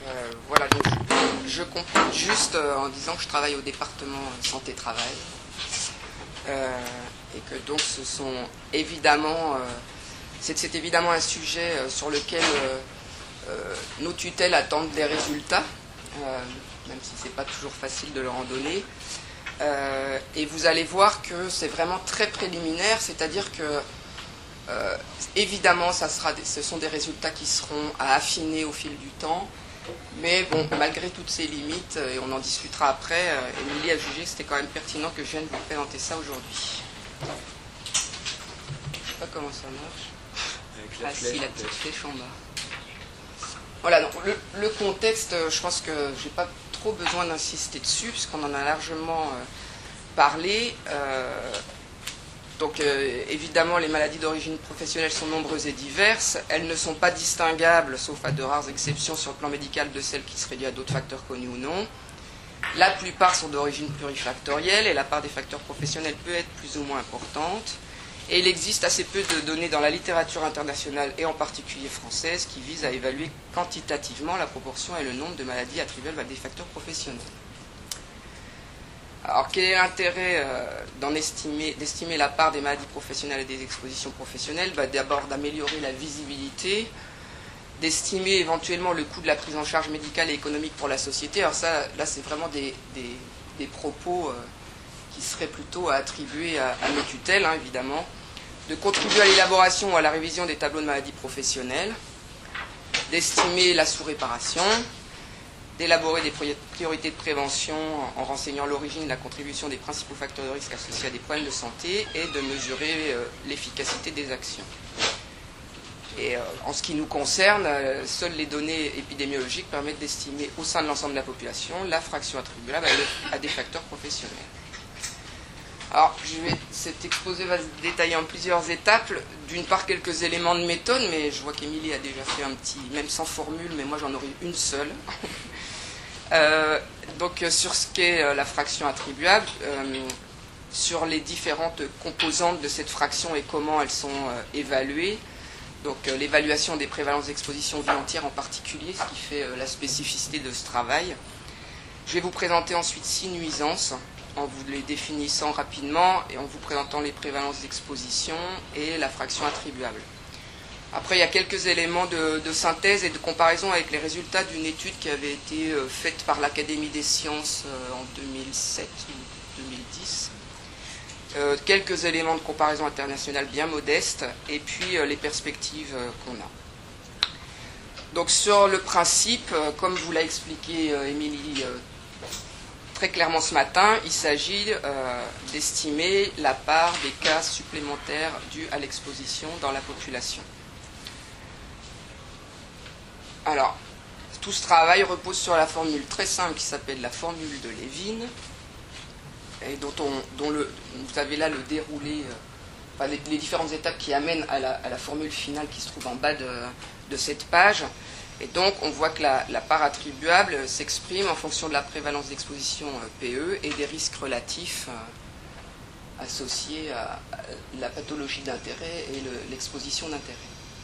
Voilà, donc je complète juste en disant que je travaille au département santé-travail et que donc ce sont évidemment, c'est évidemment un sujet sur lequel nos tutelles attendent des résultats, même si c'est pas toujours facile de leur en donner. Et vous allez voir que c'est vraiment très préliminaire, c'est-à-dire que évidemment ce sont des résultats qui seront à affiner au fil du temps. Mais bon, malgré toutes ces limites, et on en discutera après, Émilie a jugé que c'était quand même pertinent que je vienne vous présenter ça aujourd'hui. Je ne sais pas comment ça marche. Ah si, la petite flèche en bas. Voilà, donc le contexte, je pense que je n'ai pas trop besoin d'insister dessus, puisqu'on en a largement parlé. Donc évidemment, les maladies d'origine professionnelle sont nombreuses et diverses. Elles ne sont pas distinguables, sauf à de rares exceptions sur le plan médical, de celles qui seraient liées à d'autres facteurs connus ou non. La plupart sont d'origine plurifactorielle et la part des facteurs professionnels peut être plus ou moins importante. Et il existe assez peu de données dans la littérature internationale et en particulier française qui visent à évaluer quantitativement la proportion et le nombre de maladies attribuables à des facteurs professionnels. Alors, quel est l'intérêt d'estimer la part des maladies professionnelles et des expositions professionnelles? D'abord, d'améliorer la visibilité, d'estimer éventuellement le coût de la prise en charge médicale et économique pour la société. Alors ça, là, c'est vraiment des propos qui seraient plutôt à attribuer à nos tutelles, évidemment. De contribuer à l'élaboration ou à la révision des tableaux de maladies professionnelles, d'estimer la sous-réparation, d'élaborer des priorités de prévention en renseignant l'origine et la contribution des principaux facteurs de risque associés à des problèmes de santé et de mesurer l'efficacité des actions. Et en ce qui nous concerne, seules les données épidémiologiques permettent d'estimer au sein de l'ensemble de la population la fraction attribuable à des facteurs professionnels. Alors, cet exposé va se détailler en plusieurs étapes. D'une part, quelques éléments de méthode, mais je vois qu'Émilie a déjà fait un petit, même sans formule, mais moi j'en aurai une seule. Donc, sur ce qu'est la fraction attribuable, sur les différentes composantes de cette fraction et comment elles sont évaluées. Donc, l'évaluation des prévalences d'exposition vie entière en particulier, ce qui fait la spécificité de ce travail. Je vais vous présenter ensuite 6 nuisances, en vous les définissant rapidement et en vous présentant les prévalences d'exposition et la fraction attribuable. Après, il y a quelques éléments de synthèse et de comparaison avec les résultats d'une étude qui avait été faite par l'Académie des sciences en 2007 ou 2010. Quelques éléments de comparaison internationale bien modestes et puis les perspectives qu'on a. Donc sur le principe, comme vous l'a expliqué Émilie très clairement ce matin, il s'agit d'estimer la part des cas supplémentaires dus à l'exposition dans la population. Alors, tout ce travail repose sur la formule très simple qui s'appelle la formule de Levin, et dont vous avez là le déroulé, les différentes étapes qui amènent à la formule finale qui se trouve en bas de cette page. Et donc, on voit que la part attribuable s'exprime en fonction de la prévalence d'exposition PE et des risques relatifs associés à la pathologie d'intérêt et l'exposition d'intérêt.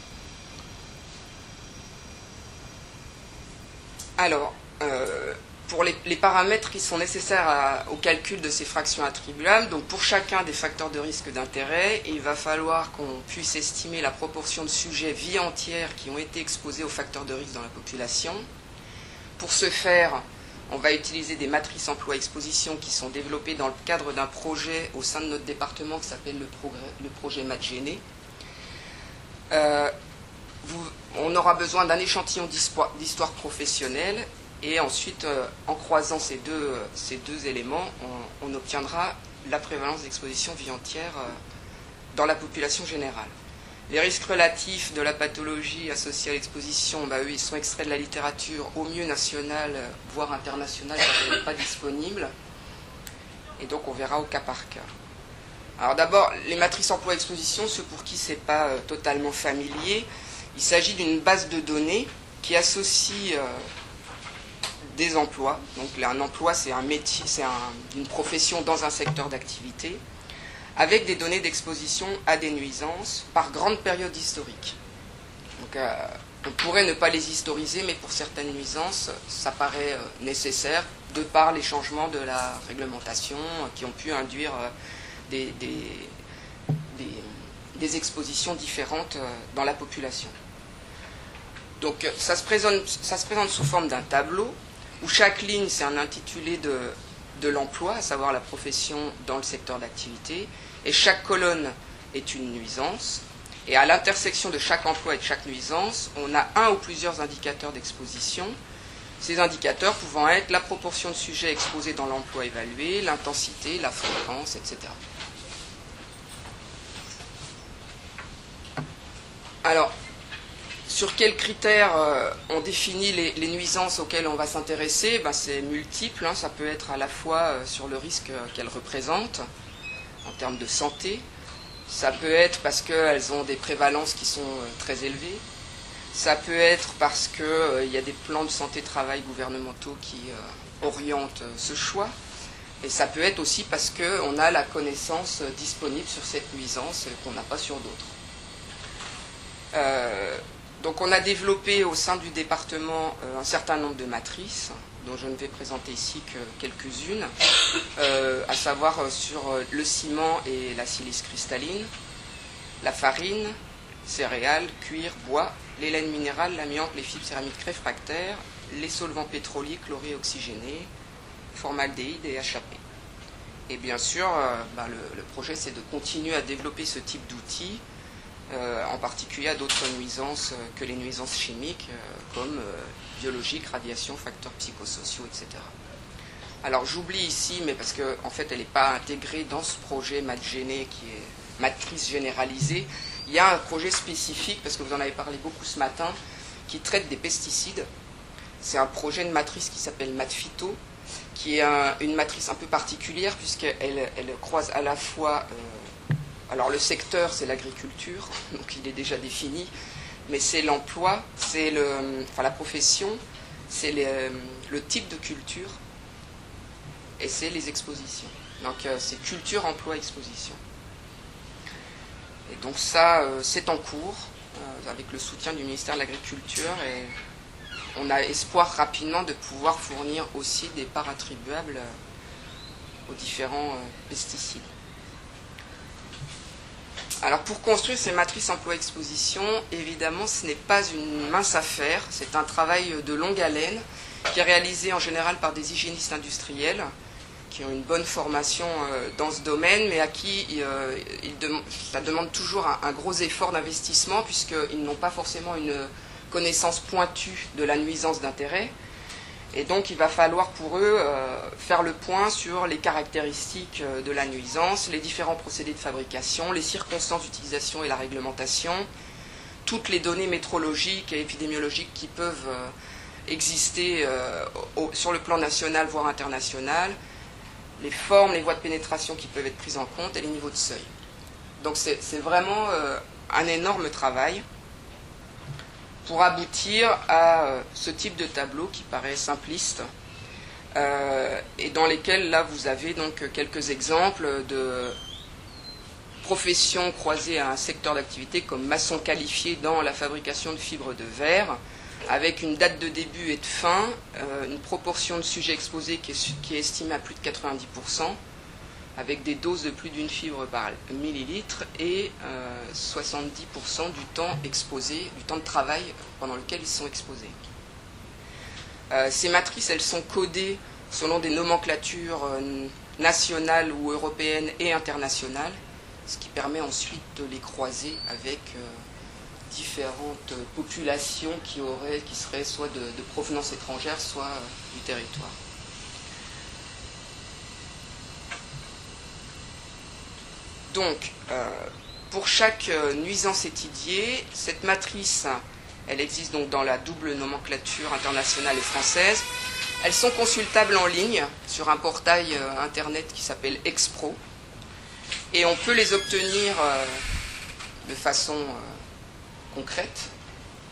Alors, pour les paramètres qui sont nécessaires au calcul de ces fractions attribuables, donc pour chacun des facteurs de risque d'intérêt, il va falloir qu'on puisse estimer la proportion de sujets vie entière qui ont été exposés aux facteurs de risque dans la population. Pour ce faire, on va utiliser des matrices emploi-exposition qui sont développées dans le cadre d'un projet au sein de notre département qui s'appelle le projet MatGéné. On aura besoin d'un échantillon d'histoire professionnelle. Et ensuite, en croisant ces deux éléments, on obtiendra la prévalence d'exposition vie entière dans la population générale. Les risques relatifs de la pathologie associée à l'exposition, eux, ils sont extraits de la littérature, au mieux nationale, voire internationale, quand elle n'est pas disponible. Et donc, on verra au cas par cas. Alors d'abord, les matrices emploi-exposition, ceux pour qui ce n'est pas totalement familier, il s'agit d'une base de données qui associe des emplois. Donc un emploi, c'est un métier, c'est une profession dans un secteur d'activité, avec des données d'exposition à des nuisances par grande période historique. Donc On pourrait ne pas les historiser, mais pour certaines nuisances, ça paraît nécessaire, de par les changements de la réglementation qui ont pu induire des expositions différentes dans la population. Donc ça se présente sous forme d'un tableau, où chaque ligne, c'est un intitulé de l'emploi, à savoir la profession dans le secteur d'activité, et chaque colonne est une nuisance. Et à l'intersection de chaque emploi et de chaque nuisance, on a un ou plusieurs indicateurs d'exposition. Ces indicateurs pouvant être la proportion de sujets exposés dans l'emploi évalué, l'intensité, la fréquence, etc. Alors, sur quels critères on définit les nuisances auxquelles on va s'intéresser? C'est multiple, ça peut être à la fois sur le risque qu'elles représentent, en termes de santé. Ça peut être parce qu'elles ont des prévalences qui sont très élevées. Ça peut être parce qu'il y a des plans de santé-travail gouvernementaux qui orientent ce choix. Et ça peut être aussi parce qu'on a la connaissance disponible sur cette nuisance qu'on n'a pas sur d'autres. Donc on a développé au sein du département un certain nombre de matrices, dont je ne vais présenter ici que quelques-unes, à savoir sur le ciment et la silice cristalline, la farine, céréales, cuir, bois, les laines minérales, l'amiante, les fibres céramiques réfractaires, les solvants pétroliers chlorés oxygénés, formaldéhyde et HAP. Et bien sûr, le projet, c'est de continuer à développer ce type d'outils, en particulier à d'autres nuisances que les nuisances chimiques, comme biologique, radiation, facteurs psychosociaux, etc. Alors j'oublie ici, mais parce qu'en fait elle n'est pas intégrée dans ce projet MatGéné qui est matrice généralisée, il y a un projet spécifique, parce que vous en avez parlé beaucoup ce matin, qui traite des pesticides. C'est un projet de matrice qui s'appelle MatPhyto, qui est une matrice un peu particulière, puisqu'elle croise à la fois... alors le secteur, c'est l'agriculture, donc il est déjà défini, mais c'est l'emploi, c'est la profession, c'est le type de culture, et c'est les expositions. Donc c'est culture, emploi, exposition. Et donc ça, c'est en cours, avec le soutien du ministère de l'Agriculture, et on a espoir rapidement de pouvoir fournir aussi des parts attribuables aux différents pesticides. Alors pour construire ces matrices emploi-exposition, évidemment ce n'est pas une mince affaire, c'est un travail de longue haleine qui est réalisé en général par des hygiénistes industriels qui ont une bonne formation dans ce domaine, mais à qui ça demande toujours un gros effort d'investissement puisqu'ils n'ont pas forcément une connaissance pointue de la nuisance d'intérêt. Et donc il va falloir pour eux faire le point sur les caractéristiques de la nuisance, les différents procédés de fabrication, les circonstances d'utilisation et la réglementation, toutes les données métrologiques et épidémiologiques qui peuvent exister sur le plan national voire international, les formes, les voies de pénétration qui peuvent être prises en compte et les niveaux de seuil. Donc c'est vraiment un énorme travail pour aboutir à ce type de tableau qui paraît simpliste et dans lesquels là vous avez donc quelques exemples de professions croisées à un secteur d'activité comme maçon qualifié dans la fabrication de fibres de verre, avec une date de début et de fin, une proportion de sujets exposés qui est estimée à plus de 90%, avec des doses de plus d'une fibre par millilitre et 70% du temps exposé, du temps de travail pendant lequel ils sont exposés. Ces matrices, elles sont codées selon des nomenclatures nationales ou européennes et internationales, ce qui permet ensuite de les croiser avec différentes populations qui seraient soit de provenance étrangère, soit du territoire. Donc, pour chaque nuisance étudiée, cette matrice, elle existe donc dans la double nomenclature internationale et française. Elles sont consultables en ligne sur un portail internet qui s'appelle Expro. Et on peut les obtenir de façon concrète,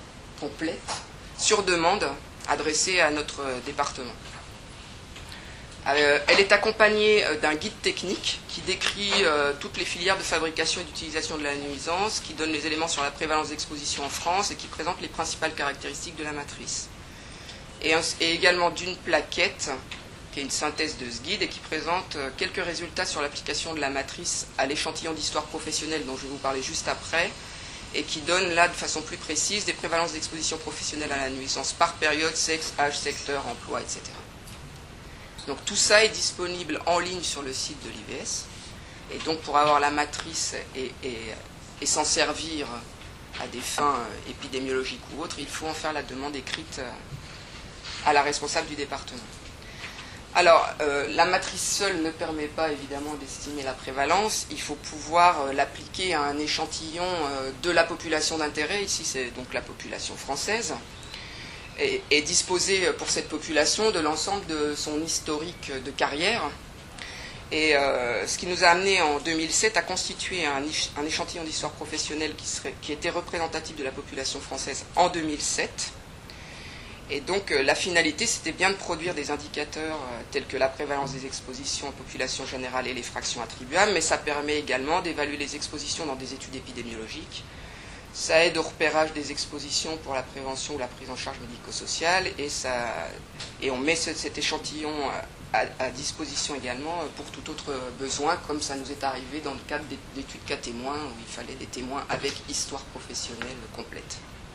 complète, sur demande, adressée à notre département. Elle est accompagnée d'un guide technique qui décrit toutes les filières de fabrication et d'utilisation de la nuisance, qui donne les éléments sur la prévalence d'exposition en France et qui présente les principales caractéristiques de la matrice. Et également d'une plaquette, qui est une synthèse de ce guide et qui présente quelques résultats sur l'application de la matrice à l'échantillon d'histoire professionnelle dont je vais vous parler juste après, et qui donne là de façon plus précise des prévalences d'exposition professionnelle à la nuisance par période, sexe, âge, secteur, emploi, etc. Donc tout ça est disponible en ligne sur le site de l'IVS. Et donc pour avoir la matrice et s'en servir à des fins épidémiologiques ou autres, il faut en faire la demande écrite à la responsable du département. Alors, la matrice seule ne permet pas évidemment d'estimer la prévalence. Il faut pouvoir l'appliquer à un échantillon de la population d'intérêt. Ici, c'est donc la population française. Et disposer pour cette population de l'ensemble de son historique de carrière. Et ce qui nous a amené en 2007 à constituer un échantillon d'histoire professionnelle qui était représentatif de la population française en 2007. Et donc la finalité, c'était bien de produire des indicateurs tels que la prévalence des expositions en population générale et les fractions attribuables, mais ça permet également d'évaluer les expositions dans des études épidémiologiques. Ça aide au repérage des expositions pour la prévention ou la prise en charge médico-sociale, et on met cet échantillon à disposition également pour tout autre besoin, comme ça nous est arrivé dans le cadre d'études cas témoins, où il fallait des témoins avec histoire professionnelle complète.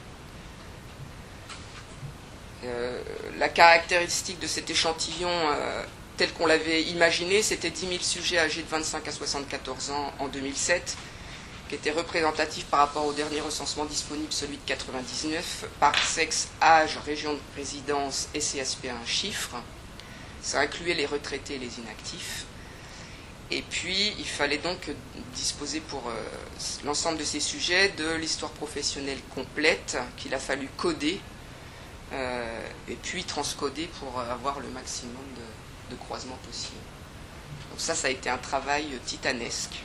La caractéristique de cet échantillon tel qu'on l'avait imaginé, c'était 10 000 sujets âgés de 25 à 74 ans en 2007, qui était représentatif par rapport au dernier recensement disponible, celui de 99, par sexe, âge, région de résidence et CSP1 chiffre. Ça incluait les retraités et les inactifs. Et puis, il fallait donc disposer pour l'ensemble de ces sujets de l'histoire professionnelle complète, qu'il a fallu coder, et puis transcoder pour avoir le maximum de croisements possible. Donc ça a été un travail titanesque.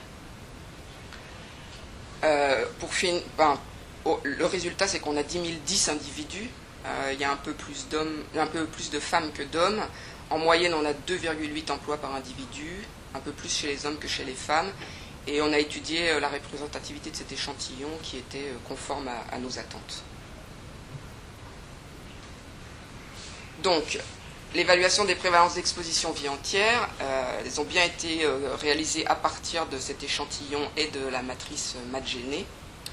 Le résultat, c'est qu'on a 10 individus. Il y a un peu plus de femmes que d'hommes. En moyenne, on a 2,8 emplois par individu, un peu plus chez les hommes que chez les femmes. Et on a étudié la représentativité de cet échantillon qui était conforme à nos attentes. Donc, l'évaluation des prévalences d'exposition vie entière, elles ont bien été réalisées à partir de cet échantillon et de la matrice Madgené.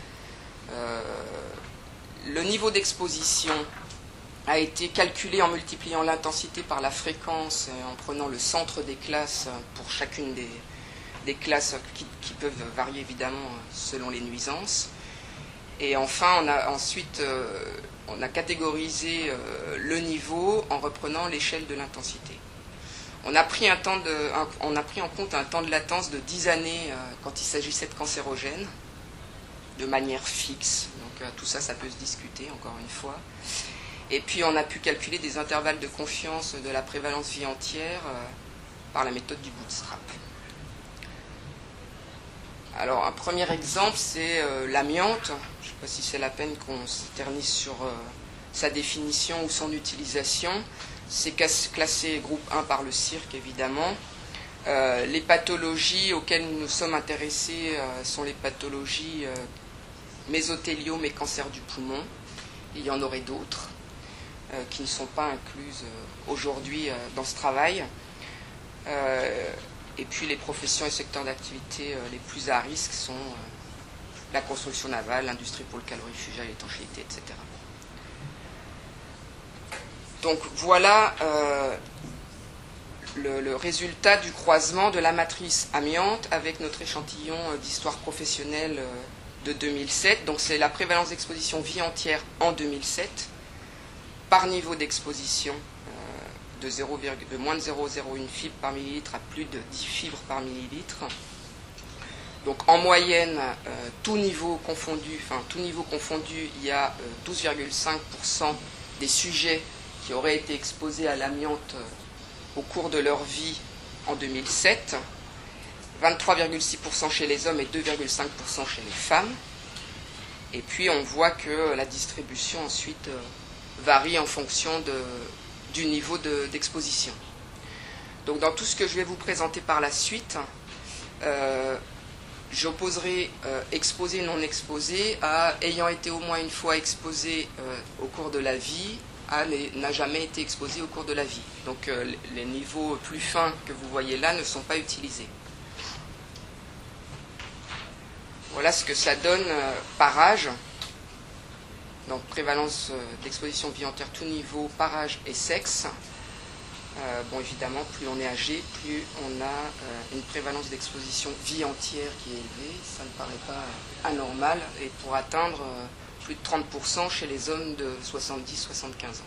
Le niveau d'exposition a été calculé en multipliant l'intensité par la fréquence, en prenant le centre des classes pour chacune des classes qui peuvent varier évidemment selon les nuisances. Et enfin, on a catégorisé le niveau en reprenant l'échelle de l'intensité. On a pris en compte un temps de latence de 10 années quand il s'agissait de cancérogènes, de manière fixe. Donc tout ça, ça peut se discuter, encore une fois. Et puis on a pu calculer des intervalles de confiance de la prévalence vie entière par la méthode du bootstrap. Alors un premier exemple, c'est l'amiante. Je ne sais pas si c'est la peine qu'on s'éternise sur sa définition ou son utilisation. C'est classé groupe 1 par le CIRC, évidemment. Les pathologies auxquelles nous nous sommes intéressés sont les pathologies mésothéliome et cancer du poumon. Il y en aurait d'autres qui ne sont pas incluses aujourd'hui dans ce travail. Et puis les professions et secteurs d'activité les plus à risque sont la construction navale, l'industrie pour le calorifugé, l'étanchéité, etc. Donc voilà le résultat du croisement de la matrice amiante avec notre échantillon d'histoire professionnelle de 2007. Donc c'est la prévalence d'exposition vie entière en 2007 par niveau d'exposition de moins de 0,01 fibres par millilitre à plus de 10 fibres par millilitre. Donc en moyenne, tout niveau confondu, il y a 12,5% des sujets qui auraient été exposés à l'amiante au cours de leur vie en 2007, 23,6% chez les hommes et 2,5% chez les femmes. Et puis on voit que la distribution ensuite varie en fonction du niveau d'exposition. Donc dans tout ce que je vais vous présenter par la suite, j'opposerai exposé, non exposé à ayant été au moins une fois exposé au cours de la vie, à n'a jamais été exposé au cours de la vie. Donc les niveaux plus fins que vous voyez là ne sont pas utilisés. Voilà ce que ça donne par âge. Donc prévalence d'exposition vie entière, tout niveau, par âge et sexe. Bon, évidemment, plus on est âgé, plus on a une prévalence d'exposition vie entière qui est élevée. Ça ne paraît pas anormal, et pour atteindre plus de 30% chez les hommes de 70-75 ans.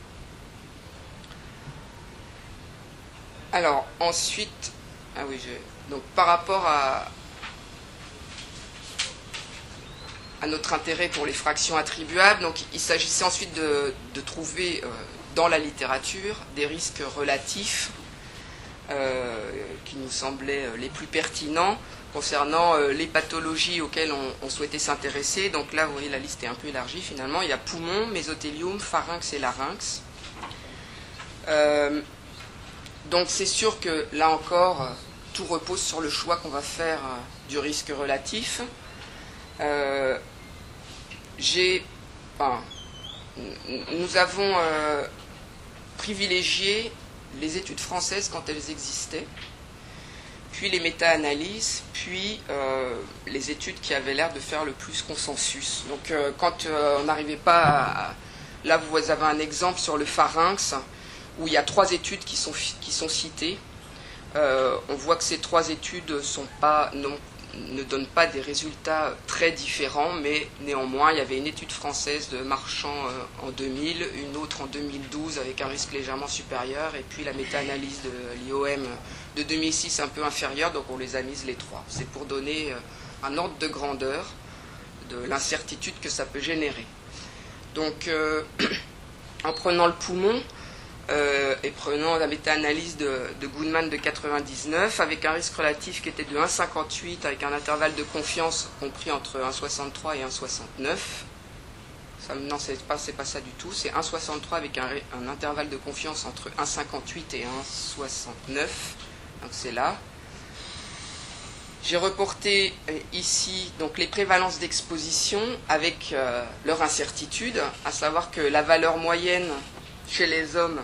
Alors, ensuite, donc par rapport à notre intérêt pour les fractions attribuables, donc il s'agissait ensuite de trouver dans la littérature des risques relatifs qui nous semblaient les plus pertinents concernant les pathologies auxquelles on souhaitait s'intéresser. Donc là, vous voyez, la liste est un peu élargie finalement. Il y a poumon, mésothélium, pharynx et larynx. Donc c'est sûr que là encore, tout repose sur le choix qu'on va faire du risque relatif. Nous avons privilégié les études françaises quand elles existaient, puis les méta-analyses, puis les études qui avaient l'air de faire le plus consensus. Donc quand on n'arrivait pas à... Là, vous avez un exemple sur le pharynx, où il y a 3 études qui sont citées. On voit que ces 3 études ne donnent pas des résultats très différents, mais néanmoins, il y avait une étude française de Marchand en 2000, une autre en 2012 avec un risque légèrement supérieur, et puis la méta-analyse de l'IOM de 2006 un peu inférieure, donc on les a mises les 3. C'est pour donner un ordre de grandeur de l'incertitude que ça peut générer. Donc, en prenant le poumon, et prenant la méta-analyse de Goodman de 99, avec un risque relatif qui était de 1,58, avec un intervalle de confiance compris entre 1,63 et 1,69. Non, c'est pas ça du tout, c'est 1,63 avec un intervalle de confiance entre 1,58 et 1,69, donc c'est là. J'ai reporté ici donc les prévalences d'exposition avec leur incertitude, à savoir que la valeur moyenne chez les hommes,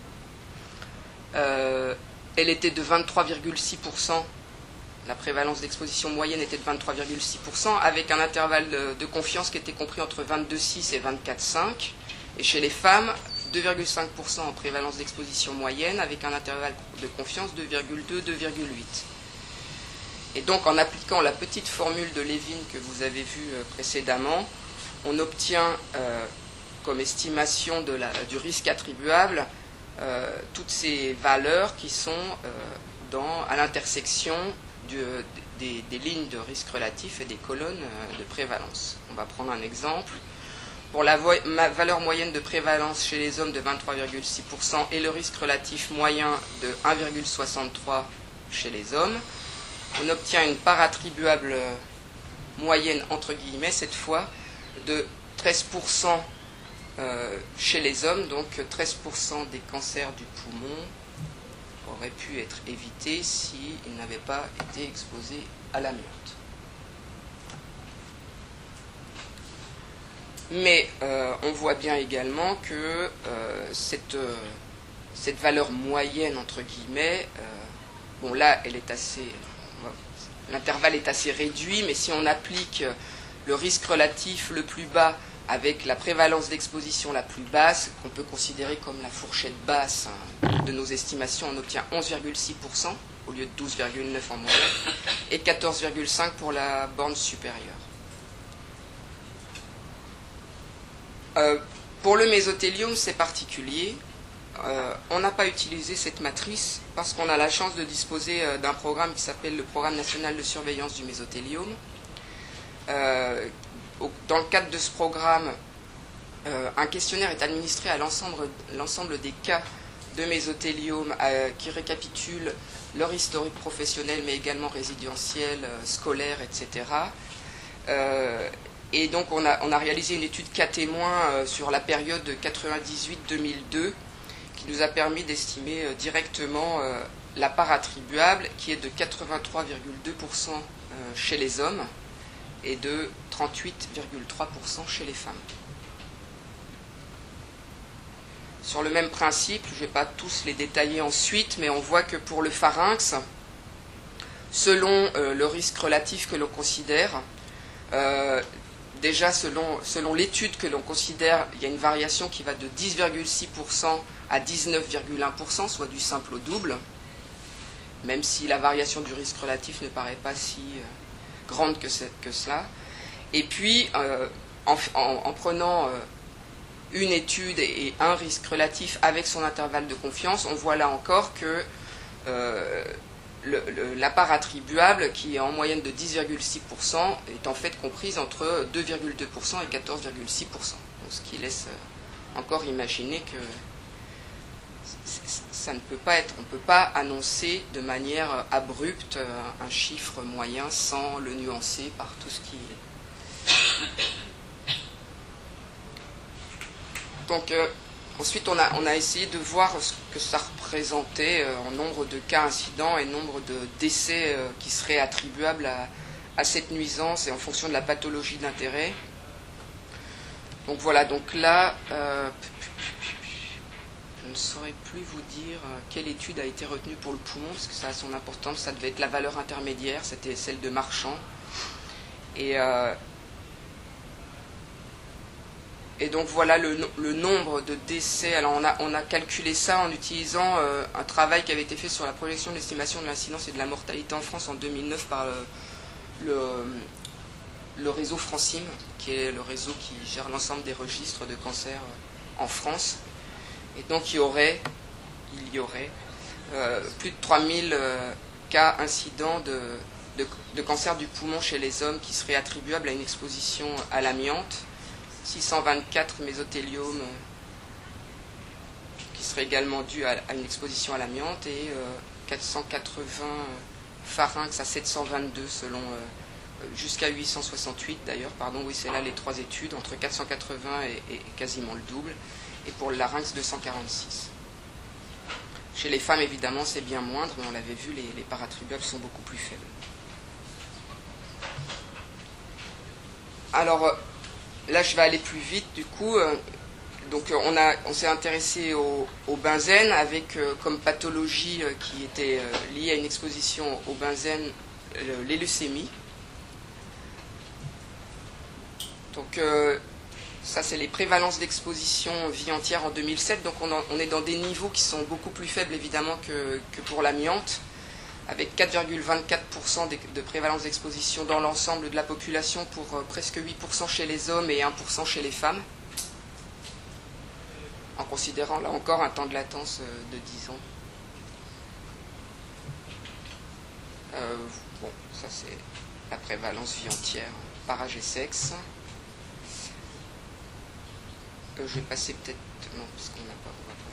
elle était de 23,6%. La prévalence d'exposition moyenne était de 23,6%, avec un intervalle de confiance qui était compris entre 22,6 et 24,5. Et chez les femmes, 2,5% en prévalence d'exposition moyenne, avec un intervalle de confiance de 2,2, 2,8. Et donc, en appliquant la petite formule de Levin que vous avez vue précédemment, on obtient comme estimation du risque attribuable toutes ces valeurs qui sont à l'intersection des lignes de risque relatif et des colonnes de prévalence. On va prendre un exemple. Pour la valeur moyenne de prévalence chez les hommes de 23,6% et le risque relatif moyen de 1,63 chez les hommes, on obtient une part attribuable moyenne, entre guillemets, cette fois, de 13% chez les hommes, donc 13% des cancers du poumon auraient pu être évités s'ils n'avaient pas été exposés à l'amiante. Mais on voit bien également que cette valeur moyenne, entre guillemets, bon là, elle est assez... L'intervalle est assez réduit, mais si on applique le risque relatif le plus bas avec la prévalence d'exposition la plus basse, qu'on peut considérer comme la fourchette basse de nos estimations, on obtient 11,6% au lieu de 12,9% en moyenne, et 14,5% pour la borne supérieure. Pour le mésothélium, c'est particulier. On n'a pas utilisé cette matrice parce qu'on a la chance de disposer d'un programme qui s'appelle le Programme national de surveillance du mésothélium. Dans le cadre de ce programme, un questionnaire est administré à l'ensemble des cas de mésothélium qui récapitule leur historique professionnel, mais également résidentiel, scolaire, etc. Et donc on a réalisé une étude cas témoins sur la période de 98-2002 qui nous a permis d'estimer directement la part attribuable qui est de 83,2% chez les hommes et de 38,3% chez les femmes. Sur le même principe, je ne vais pas tous les détailler ensuite, mais on voit que pour le pharynx, selon le risque relatif que l'on considère, déjà selon l'étude que l'on considère, il y a une variation qui va de 10,6% à 19,1%, soit du simple au double, même si la variation du risque relatif ne paraît pas si grande que cela. Et puis, en prenant une étude et un risque relatif avec son intervalle de confiance, on voit là encore que la part attribuable, qui est en moyenne de 10,6%, est en fait comprise entre 2,2% et 14,6%. Ce qui laisse encore imaginer que ça ne peut pas être, on ne peut pas annoncer de manière abrupte un chiffre moyen sans le nuancer par tout ce qui est. Donc, ensuite, on a essayé de voir ce que ça représentait en nombre de cas incidents et nombre de décès qui seraient attribuables à cette nuisance et en fonction de la pathologie d'intérêt. Donc voilà, donc là, je ne saurais plus vous dire quelle étude a été retenue pour le poumon, parce que ça a son importance, ça devait être la valeur intermédiaire, c'était celle de Marchand. Et donc voilà le nombre de décès. Alors on a calculé ça en utilisant un travail qui avait été fait sur la projection de l'estimation de l'incidence et de la mortalité en France en 2009 par le réseau Francim, qui est le réseau qui gère l'ensemble des registres de cancer en France. Et donc il y aurait plus de 3000 cas incidents de cancer du poumon chez les hommes qui seraient attribuables à une exposition à l'amiante. 624 mésothéliomes qui seraient également dus à une exposition à l'amiante et 480 pharynx à 722 selon jusqu'à 868 d'ailleurs, pardon, oui c'est là les trois études, entre 480 et quasiment le double, et pour le larynx 246. Chez les femmes évidemment c'est bien moindre, mais on l'avait vu, les parts attribuables sont beaucoup plus faibles. Alors là, je vais aller plus vite, du coup. Donc, on s'est intéressé au benzène avec comme pathologie qui était liée à une exposition au benzène, les leucémies. Donc, ça, c'est les prévalences d'exposition vie entière en 2007. Donc, on est dans des niveaux qui sont beaucoup plus faibles, évidemment, que pour l'amiante, avec 4,24% de prévalence d'exposition dans l'ensemble de la population pour presque 8% chez les hommes et 1% chez les femmes, en considérant là encore un temps de latence de 10 ans. Bon, ça c'est la prévalence vie entière par âge et sexe. Je vais passer peut-être... Non, parce qu'on n'a pas...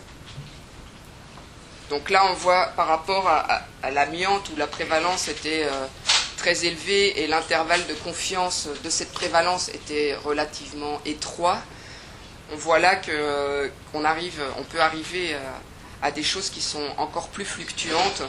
Donc là, on voit par rapport à l'amiante où la prévalence était très élevée et l'intervalle de confiance de cette prévalence était relativement étroit. On voit là qu'on peut arriver à des choses qui sont encore plus fluctuantes.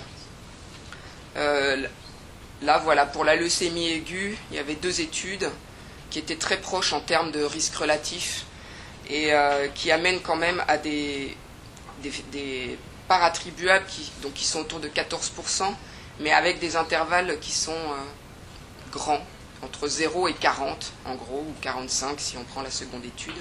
Là, voilà, pour la leucémie aiguë, il y avait 2 études qui étaient très proches en termes de risque relatif et qui amènent quand même à des parts attribuables qui sont autour de 14%, mais avec des intervalles qui sont grands, entre 0 et 40 en gros, ou 45 si on prend la seconde étude.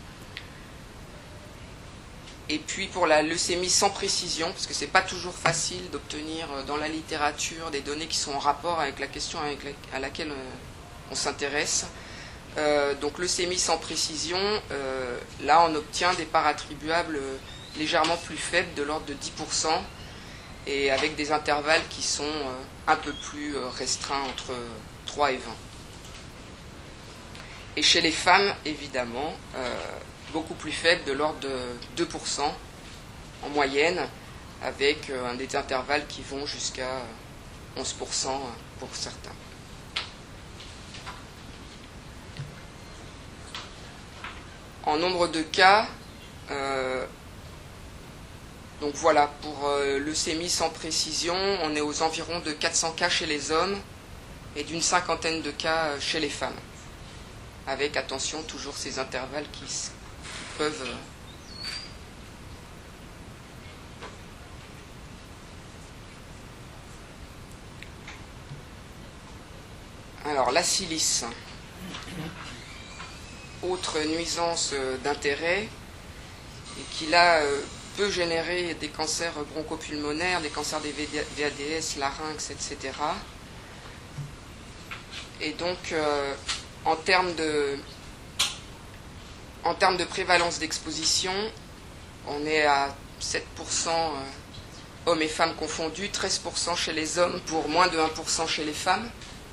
Et puis pour la leucémie sans précision, parce que c'est pas toujours facile d'obtenir dans la littérature des données qui sont en rapport avec la question à laquelle on s'intéresse. Donc leucémie sans précision, là on obtient des parts attribuables légèrement plus faibles, de l'ordre de 10%, et avec des intervalles qui sont un peu plus restreints, entre 3 et 20. Et chez les femmes, évidemment, beaucoup plus faibles, de l'ordre de 2% en moyenne, avec des intervalles qui vont jusqu'à 11% pour certains. En nombre de cas, Donc voilà, pour leucémie sans précision, on est aux environs de 400 cas chez les hommes et d'une cinquantaine de cas chez les femmes. Avec, attention, toujours ces intervalles qui peuvent... Alors, la silice. Autre nuisance d'intérêt, et qui là peut générer des cancers bronchopulmonaires, des cancers des VADS, larynx, etc. Et donc, en termes de prévalence d'exposition, on est à 7% hommes et femmes confondus, 13% chez les hommes pour moins de 1% chez les femmes.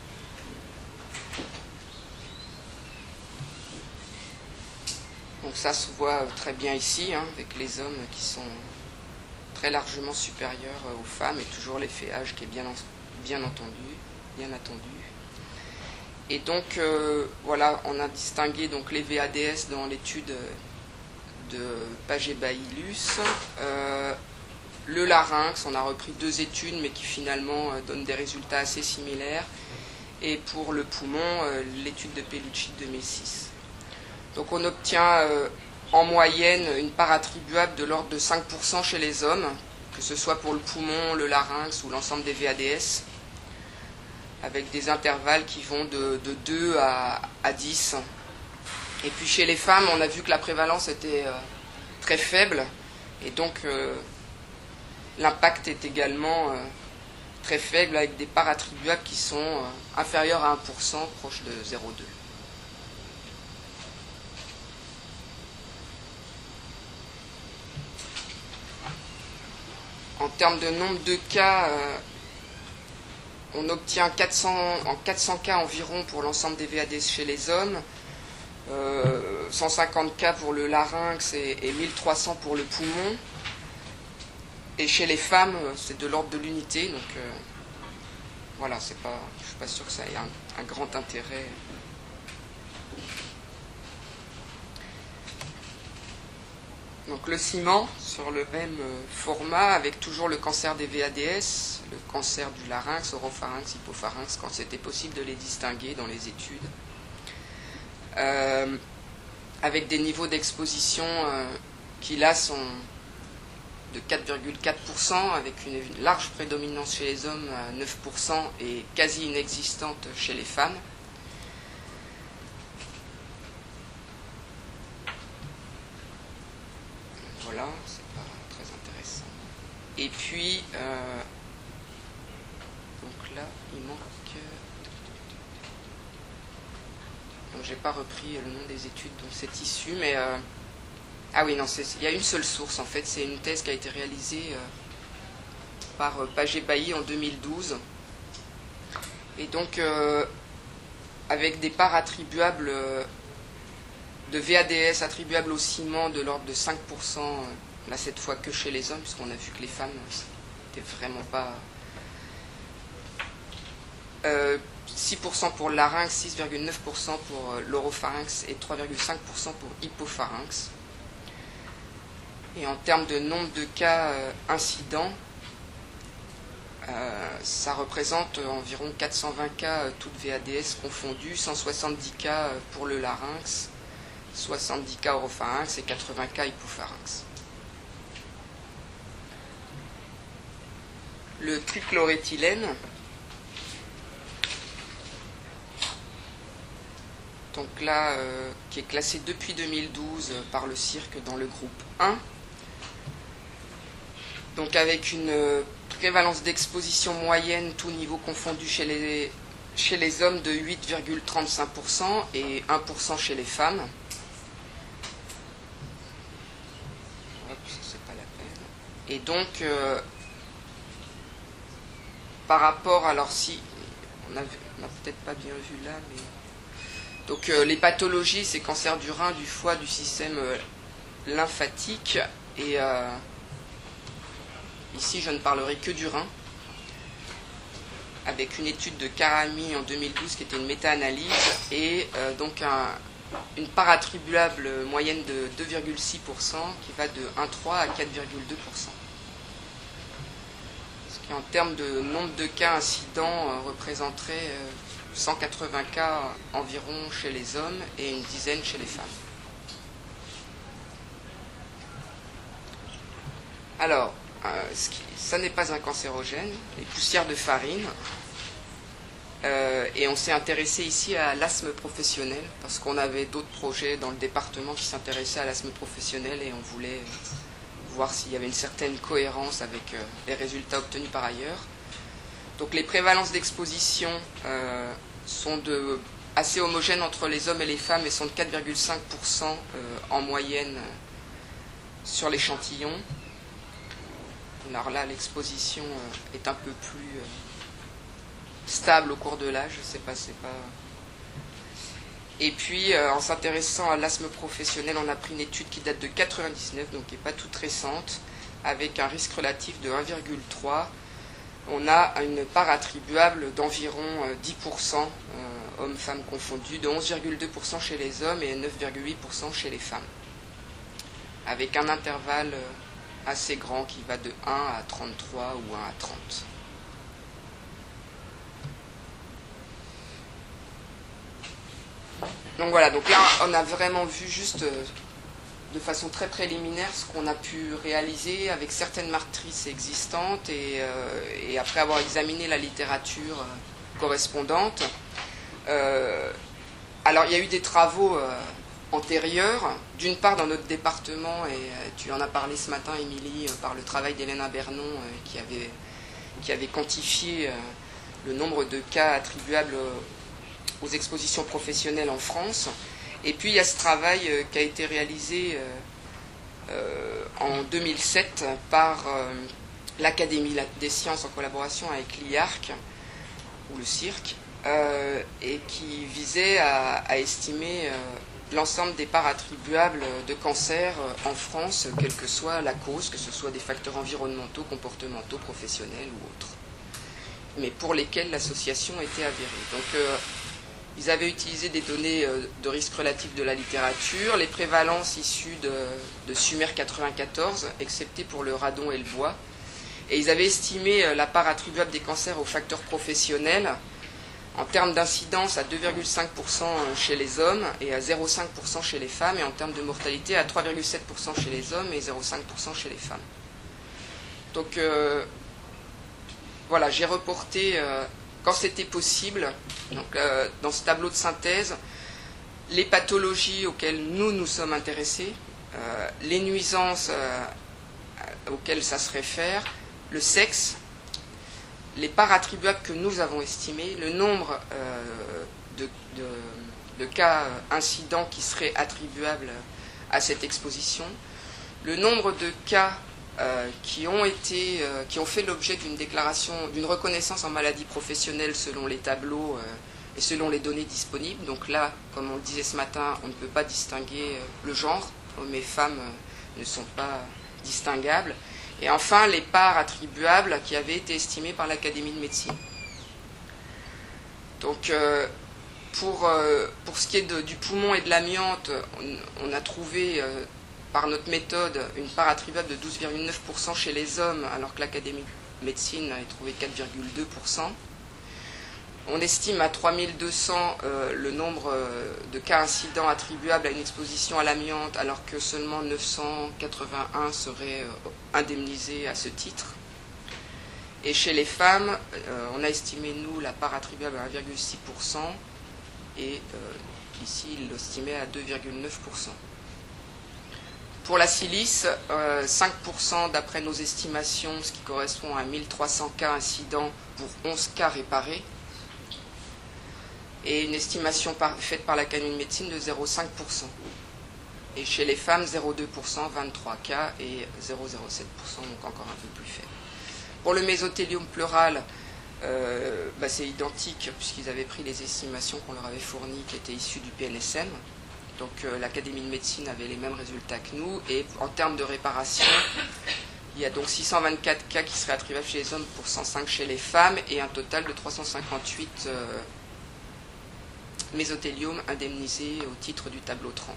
Donc ça se voit très bien ici, hein, avec les hommes qui sont très largement supérieurs aux femmes, et toujours l'effet-âge qui est bien attendu. Et donc, voilà, on a distingué donc, les VADS dans l'étude de Paget-Baillus. Le larynx, on a repris 2 études, mais qui finalement donnent des résultats assez similaires. Et pour le poumon, l'étude de Pellucci de 2006. Donc on obtient en moyenne une part attribuable de l'ordre de 5% chez les hommes, que ce soit pour le poumon, le larynx ou l'ensemble des VADS, avec des intervalles qui vont de 2 à 10. Et puis chez les femmes, on a vu que la prévalence était très faible, et donc l'impact est également très faible, avec des parts attribuables qui sont inférieures à 1%, proche de 0,2. En termes de nombre de cas, on obtient en 400 cas environ pour l'ensemble des VADS chez les hommes, 150 cas pour le larynx et 1300 pour le poumon. Et chez les femmes, c'est de l'ordre de l'unité, donc voilà, je ne suis pas sûr que ça ait un grand intérêt. Donc le ciment, sur le même format, avec toujours le cancer des VADS, le cancer du larynx, oropharynx, hypopharynx, quand c'était possible de les distinguer dans les études, avec des niveaux d'exposition qui là sont de 4,4%, avec une large prédominance chez les hommes à 9% et quasi inexistante chez les femmes. Voilà, c'est pas très intéressant. Et puis, donc là, il manque... Donc j'ai pas repris le nom des études dont c'est issu, mais... Ah oui, non, il y a une seule source, en fait. C'est une thèse qui a été réalisée par Paget-Bailly en 2012. Et donc, avec des parts attribuables... de VADS attribuables au ciment de l'ordre de 5%, là cette fois que chez les hommes, puisqu'on a vu que les femmes n'étaient vraiment pas... 6% pour le larynx, 6,9% pour l'oropharynx et 3,5% pour hypopharynx. Et en termes de nombre de cas incidents, ça représente environ 420 cas toutes VADS confondues, 170 cas pour le larynx, 70 cas oropharynx et 80 cas hypopharynx. Le trichloréthylène, donc là, qui est classé depuis 2012 par le CIRC dans le groupe 1, donc avec une prévalence d'exposition moyenne, tout niveau confondu chez les hommes de 8,35% et 1% chez les femmes. Et donc, par rapport, alors si, on n'a peut-être pas bien vu là, mais... Donc les pathologies, c'est cancer du rein, du foie, du système lymphatique, et ici je ne parlerai que du rein, avec une étude de Karami en 2012 qui était une méta-analyse, et donc une part attribuable moyenne de 2,6% qui va de 1,3 à 4,2%. qui en termes de nombre de cas incidents représenterait 180 cas environ chez les hommes et une dizaine chez les femmes. Alors, ça n'est pas un cancérogène, les poussières de farine. Et on s'est intéressé ici à l'asthme professionnel, parce qu'on avait d'autres projets dans le département qui s'intéressaient à l'asthme professionnel et on voulait voir s'il y avait une certaine cohérence avec les résultats obtenus par ailleurs. Donc les prévalences d'exposition sont assez homogènes entre les hommes et les femmes et sont de 4,5% en moyenne sur l'échantillon. Alors là, l'exposition est un peu plus stable au cours de l'âge, je sais pas, c'est pas... Et puis, en s'intéressant à l'asthme professionnel, on a pris une étude qui date de 99, donc qui n'est pas toute récente, avec un risque relatif de 1,3. On a une part attribuable d'environ 10%, hommes-femmes confondus, de 11,2% chez les hommes et 9,8% chez les femmes, avec un intervalle assez grand qui va de 1 à 33 ou 1 à 30. Donc voilà, donc là on a vraiment vu juste de façon très préliminaire ce qu'on a pu réaliser avec certaines matrices existantes et après avoir examiné la littérature correspondante. Alors il y a eu des travaux antérieurs, d'une part dans notre département, et tu en as parlé ce matin Émilie, par le travail d'Hélène Bernon qui avait quantifié le nombre de cas attribuables aux expositions professionnelles en France. Et puis il y a ce travail qui a été réalisé en 2007 par l'Académie des sciences en collaboration avec l'IARC, ou le CIRC, et qui visait à estimer l'ensemble des parts attribuables de cancer en France, quelle que soit la cause, que ce soit des facteurs environnementaux, comportementaux, professionnels ou autres, mais pour lesquels l'association était avérée. Donc ils avaient utilisé des données de risque relatif de la littérature, les prévalences issues de Sumer 94, excepté pour le radon et le bois, et ils avaient estimé la part attribuable des cancers aux facteurs professionnels en termes d'incidence à 2,5% chez les hommes et à 0,5% chez les femmes, et en termes de mortalité à 3,7% chez les hommes et 0,5% chez les femmes. Donc voilà, j'ai reporté, quand c'était possible, donc, dans ce tableau de synthèse, les pathologies auxquelles nous sommes intéressés, les nuisances auxquelles ça se réfère, le sexe, les parts attribuables que nous avons estimées, le nombre de cas incidents qui seraient attribuables à cette exposition, le nombre de cas qui ont fait l'objet d'une déclaration, d'une reconnaissance en maladie professionnelle selon les tableaux et selon les données disponibles. Donc là, comme on le disait ce matin, on ne peut pas distinguer le genre, hommes et femmes ne sont pas distinguables. Et enfin, les parts attribuables qui avaient été estimées par l'Académie de médecine. Donc, pour ce qui est du poumon et de l'amiante, on a trouvé, par notre méthode, une part attribuable de 12,9% chez les hommes, alors que l'Académie de médecine avait trouvé 4,2%. On estime à 3200 le nombre de cas incidents attribuables à une exposition à l'amiante, alors que seulement 981 seraient indemnisés à ce titre. Et chez les femmes, on a estimé, nous, la part attribuable à 1,6%, et ici, il l'estimait à 2,9%. Pour la silice, 5% d'après nos estimations, ce qui correspond à 1300 cas incidents pour 11 cas réparés, et une estimation faite par l'Académie de médecine de 0,5%. Et chez les femmes, 0,2%, 23 cas, et 0,07%, donc encore un peu plus faible. Pour le mésothéliome pleural, c'est identique, puisqu'ils avaient pris les estimations qu'on leur avait fournies, qui étaient issues du PNSM. Donc l'Académie de médecine avait les mêmes résultats que nous, et en termes de réparation, il y a donc 624 cas qui seraient attribuables chez les hommes pour 105 chez les femmes, et un total de 358 mésothéliome indemnisé au titre du tableau 30.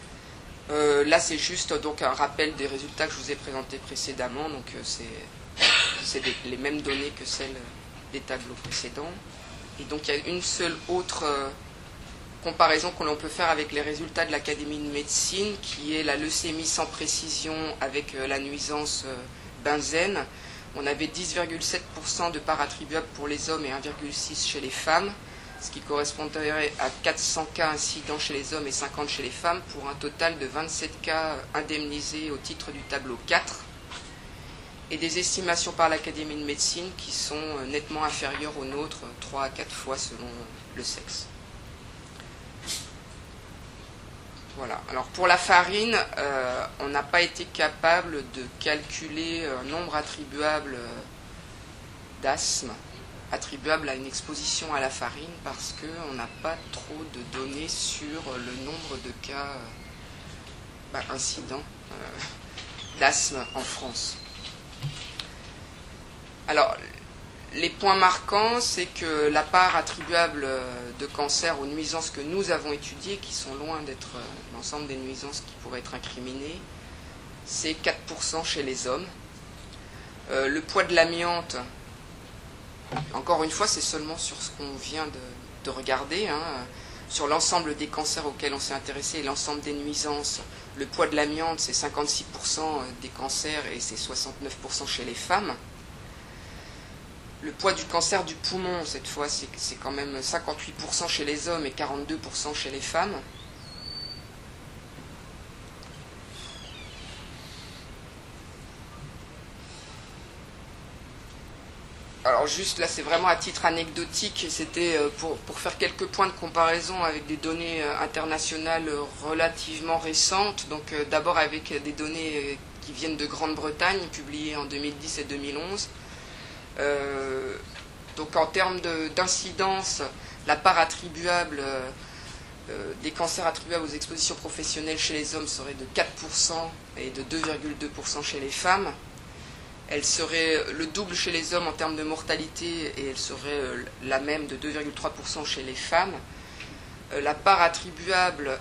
Là, c'est juste donc un rappel des résultats que je vous ai présentés précédemment. Donc, c'est c'est les mêmes données que celles des tableaux précédents. Et donc il y a une seule autre comparaison que l'on peut faire avec les résultats de l'Académie de médecine, qui est la leucémie sans précision avec la nuisance benzène. On avait 10,7% de part attribuable pour les hommes et 1,6% chez les femmes, ce qui correspondrait à 400 cas incidents chez les hommes et 50 chez les femmes, pour un total de 27 cas indemnisés au titre du tableau 4, et des estimations par l'Académie de médecine qui sont nettement inférieures aux nôtres, 3 à 4 fois selon le sexe. Voilà. Alors pour la farine, on n'a pas été capable de calculer un nombre attribuable d'asthme attribuable à une exposition à la farine, parce qu'on n'a pas trop de données sur le nombre de cas incidents d'asthme en France. Alors, les points marquants, c'est que la part attribuable de cancer aux nuisances que nous avons étudiées, qui sont loin d'être l'ensemble des nuisances qui pourraient être incriminées, c'est 4% chez les hommes. Le poids de l'amiante, encore une fois, c'est seulement sur ce qu'on vient de regarder, hein. Sur l'ensemble des cancers auxquels on s'est intéressé et l'ensemble des nuisances, le poids de l'amiante, c'est 56% des cancers et c'est 69% chez les femmes. Le poids du cancer du poumon, cette fois, c'est quand même 58% chez les hommes et 42% chez les femmes. Alors juste là, c'est vraiment à titre anecdotique, c'était pour faire quelques points de comparaison avec des données internationales relativement récentes. Donc d'abord avec des données qui viennent de Grande-Bretagne, publiées en 2010 et 2011. Donc en termes d'incidence, la part attribuable des cancers attribuables aux expositions professionnelles chez les hommes serait de 4% et de 2,2% chez les femmes. Elle serait le double chez les hommes en termes de mortalité et elle serait la même de 2,3% chez les femmes. La part attribuable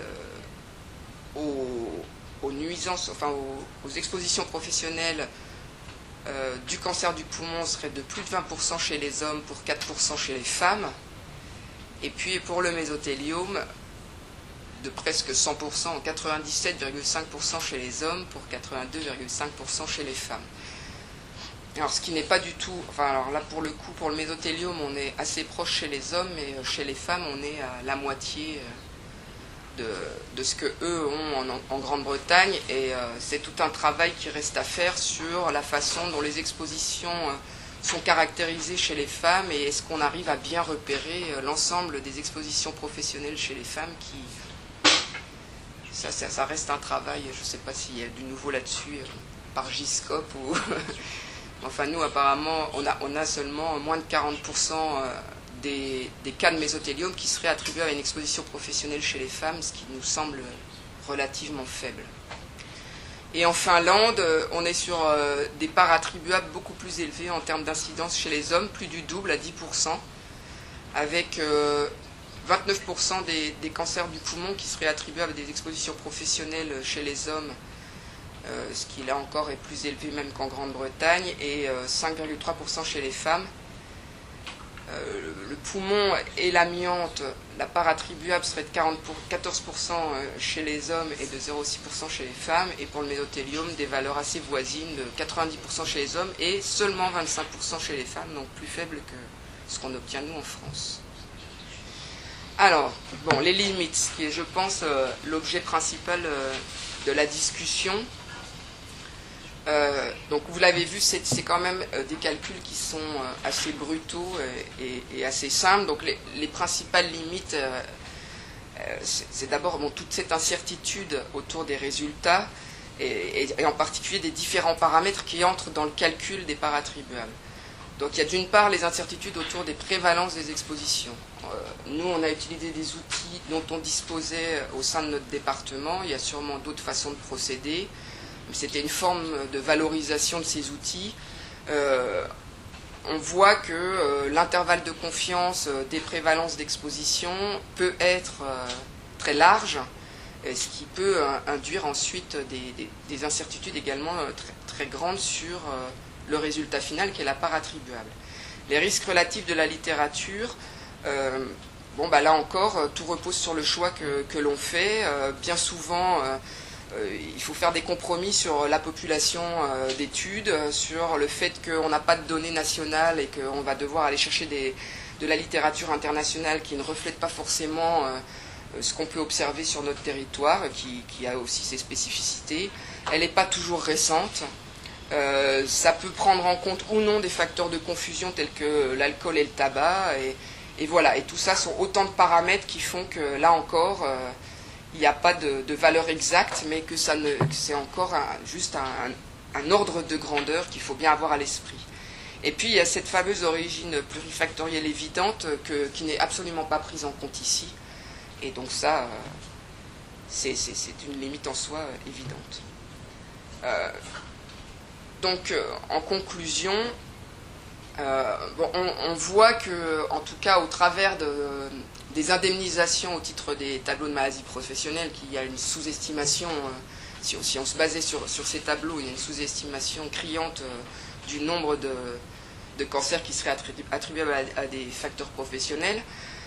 aux nuisances, enfin aux expositions professionnelles du cancer du poumon serait de plus de 20% chez les hommes pour 4% chez les femmes. Et puis pour le mésothéliome, de presque 100% en 97,5% chez les hommes pour 82,5% chez les femmes. Alors ce qui n'est pas du tout, enfin alors là pour le coup, pour le mésothéliome, on est assez proche chez les hommes, mais chez les femmes, on est à la moitié de ce que eux ont en Grande-Bretagne, et c'est tout un travail qui reste à faire sur la façon dont les expositions sont caractérisées chez les femmes, et est-ce qu'on arrive à bien repérer l'ensemble des expositions professionnelles chez les femmes qui... Ça reste un travail, je ne sais pas s'il y a du nouveau là-dessus par Giscope ou... Enfin nous apparemment on a seulement moins de 40% des cas de mésothéliome qui seraient attribués à une exposition professionnelle chez les femmes, ce qui nous semble relativement faible. Et en Finlande, on est sur des parts attribuables beaucoup plus élevées en termes d'incidence chez les hommes, plus du double à 10%, avec 29% des cancers du poumon qui seraient attribuables à des expositions professionnelles chez les hommes, ce qui là encore est plus élevé même qu'en Grande-Bretagne, et 5,3% chez les femmes. Le poumon et l'amiante, la part attribuable serait de 14% chez les hommes et de 0,6% chez les femmes, et pour le mésothéliome, des valeurs assez voisines de 90% chez les hommes et seulement 25% chez les femmes, donc plus faible que ce qu'on obtient nous en France. Alors, bon, les limites, ce qui est, je pense, l'objet principal de la discussion. Donc vous l'avez vu, c'est quand même des calculs qui sont assez brutaux et assez simples. Donc les principales limites, c'est d'abord toute cette incertitude autour des résultats et en particulier des différents paramètres qui entrent dans le calcul des parts attribuables. Donc il y a d'une part les incertitudes autour des prévalences des expositions. Nous on a utilisé des outils dont on disposait au sein de notre département, il y a sûrement d'autres façons de procéder. C'était une forme de valorisation de ces outils. On voit que l'intervalle de confiance des prévalences d'exposition peut être très large, ce qui peut induire ensuite des incertitudes également très grandes sur le résultat final qui est la part attribuable. Les risques relatifs de la littérature, bon, bah là encore, tout repose sur le choix que l'on fait. Bien souvent, il faut faire des compromis sur la population d'études, sur le fait qu'on n'a pas de données nationales et qu'on va devoir aller chercher de la littérature internationale qui ne reflète pas forcément ce qu'on peut observer sur notre territoire, qui a aussi ses spécificités. Elle n'est pas toujours récente. Ça peut prendre en compte ou non des facteurs de confusion tels que l'alcool et le tabac. Et voilà, et tout ça sont autant de paramètres qui font que là encore, il n'y a pas de valeur exacte, mais que c'est encore juste un ordre de grandeur qu'il faut bien avoir à l'esprit. Et puis il y a cette fameuse origine plurifactorielle évidente qui n'est absolument pas prise en compte ici. Et donc ça, c'est une limite en soi évidente. Donc en conclusion, bon, on voit que, en tout cas au travers des indemnisations au titre des tableaux de maladies professionnelles, qu'il y a une sous-estimation, si on se basait sur ces tableaux, il y a une sous-estimation criante du nombre de cancers qui seraient attribuables à des facteurs professionnels.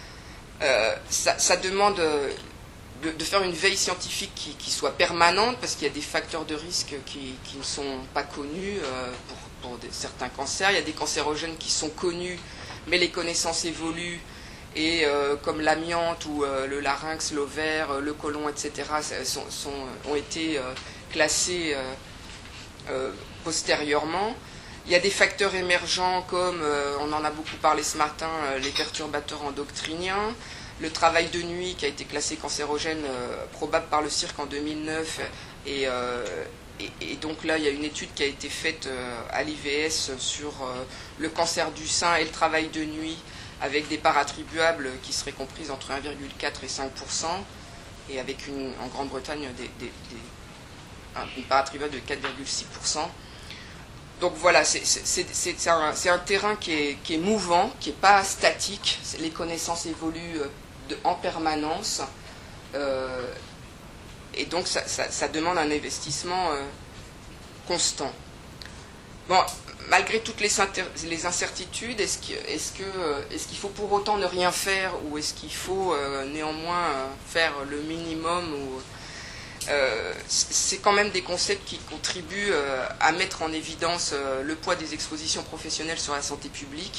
Ça demande de faire une veille scientifique qui soit permanente, parce qu'il y a des facteurs de risque qui ne sont pas connus pour certains cancers. Il y a des cancérogènes qui sont connus, mais les connaissances évoluent, et comme l'amiante ou le larynx, l'ovaire, le côlon, etc., ont été classés postérieurement. Il y a des facteurs émergents comme, on en a beaucoup parlé ce matin, les perturbateurs endocriniens, le travail de nuit qui a été classé cancérogène probable par le CIRC en 2009, et donc là il y a une étude qui a été faite à l'IVS sur le cancer du sein et le travail de nuit, avec des parts attribuables qui seraient comprises entre 1,4 et 5%, et avec en Grande-Bretagne une part attribuable de 4,6%. Donc voilà, c'est un terrain qui est mouvant, qui n'est pas statique. Les connaissances évoluent en permanence. Et donc ça demande un investissement constant. Bon, malgré toutes les incertitudes, est-ce qu'il faut pour autant ne rien faire, ou est-ce qu'il faut néanmoins faire le minimum c'est quand même des concepts qui contribuent à mettre en évidence le poids des expositions professionnelles sur la santé publique.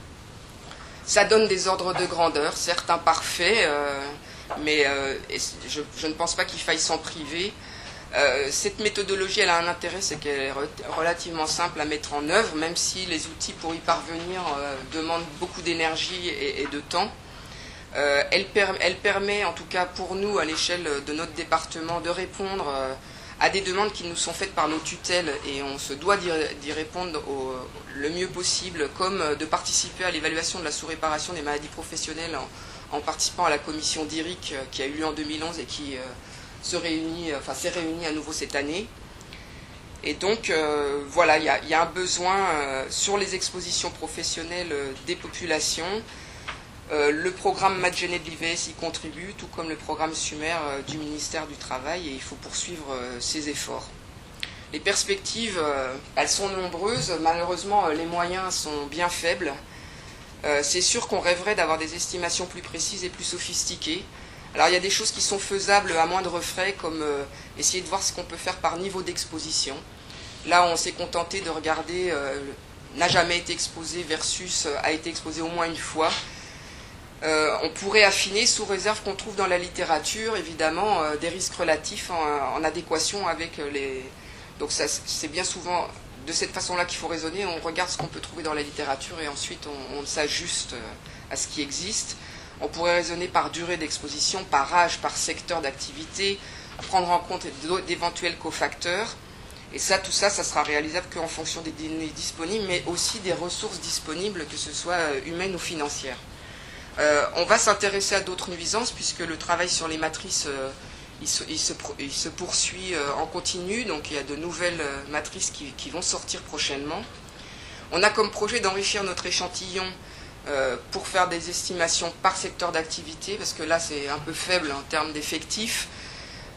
Ça donne des ordres de grandeur, certes imparfaits, mais je ne pense pas qu'il faille s'en priver. Cette méthodologie, elle a un intérêt, c'est qu'elle est relativement simple à mettre en œuvre, même si les outils pour y parvenir demandent beaucoup d'énergie et de temps. Elle permet, en tout cas pour nous, à l'échelle de notre département, de répondre à des demandes qui nous sont faites par nos tutelles, et on se doit d'y répondre le mieux possible, comme de participer à l'évaluation de la sous-réparation des maladies professionnelles en participant à la commission d'IRIC qui a eu lieu en 2011 et qui s'est réunie à nouveau cette année. Et donc, voilà, il y a un besoin sur les expositions professionnelles des populations. Le programme MATGENE de l'IVS y contribue, tout comme le programme SUMER du ministère du Travail, et il faut poursuivre ces efforts. Les perspectives, elles sont nombreuses. Malheureusement, les moyens sont bien faibles. C'est sûr qu'on rêverait d'avoir des estimations plus précises et plus sophistiquées. Alors, il y a des choses qui sont faisables à moindre frais, comme essayer de voir ce qu'on peut faire par niveau d'exposition. Là, on s'est contenté de regarder n'a jamais été exposé versus a été exposé au moins une fois. On pourrait affiner, sous réserve qu'on trouve dans la littérature, évidemment, des risques relatifs en adéquation avec les... Donc c'est bien souvent de cette façon-là qu'il faut raisonner. On regarde ce qu'on peut trouver dans la littérature et ensuite on s'ajuste à ce qui existe. On pourrait raisonner par durée d'exposition, par âge, par secteur d'activité, prendre en compte d'éventuels cofacteurs. Et ça, tout ça, ça sera réalisable qu'en fonction des données disponibles, mais aussi des ressources disponibles, que ce soit humaines ou financières. On va s'intéresser à d'autres nuisances, puisque le travail sur les matrices, il se poursuit en continu, donc il y a de nouvelles matrices qui vont sortir prochainement. On a comme projet d'enrichir notre échantillon pour faire des estimations par secteur d'activité, parce que là c'est un peu faible en termes d'effectifs.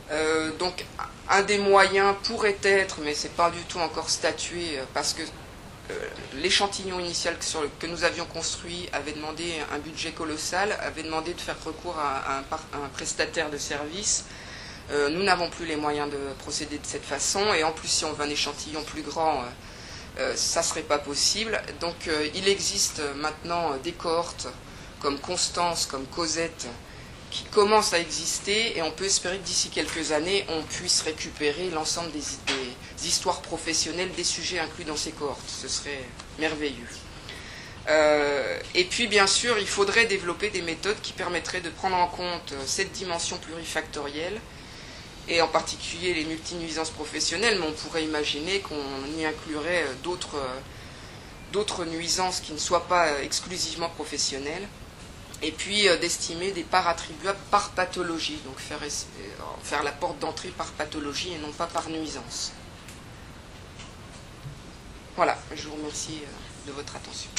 Donc un des moyens pourrait être, mais ce n'est pas du tout encore statué, parce que l'échantillon initial que nous avions construit avait demandé un budget colossal, avait demandé de faire recours à un prestataire de service. Nous n'avons plus les moyens de procéder de cette façon, et en plus si on veut un échantillon plus grand, ça ne serait pas possible. Donc il existe maintenant des cohortes comme Constance, comme Cosette, qui commencent à exister, et on peut espérer que d'ici quelques années, on puisse récupérer l'ensemble des histoires professionnelles des sujets inclus dans ces cohortes. Ce serait merveilleux. Et puis, bien sûr, il faudrait développer des méthodes qui permettraient de prendre en compte cette dimension plurifactorielle, et en particulier les multinuisances professionnelles, mais on pourrait imaginer qu'on y inclurait d'autres nuisances qui ne soient pas exclusivement professionnelles. Et puis d'estimer des parts attribuables par pathologie, donc faire la porte d'entrée par pathologie et non pas par nuisance. Voilà, je vous remercie de votre attention.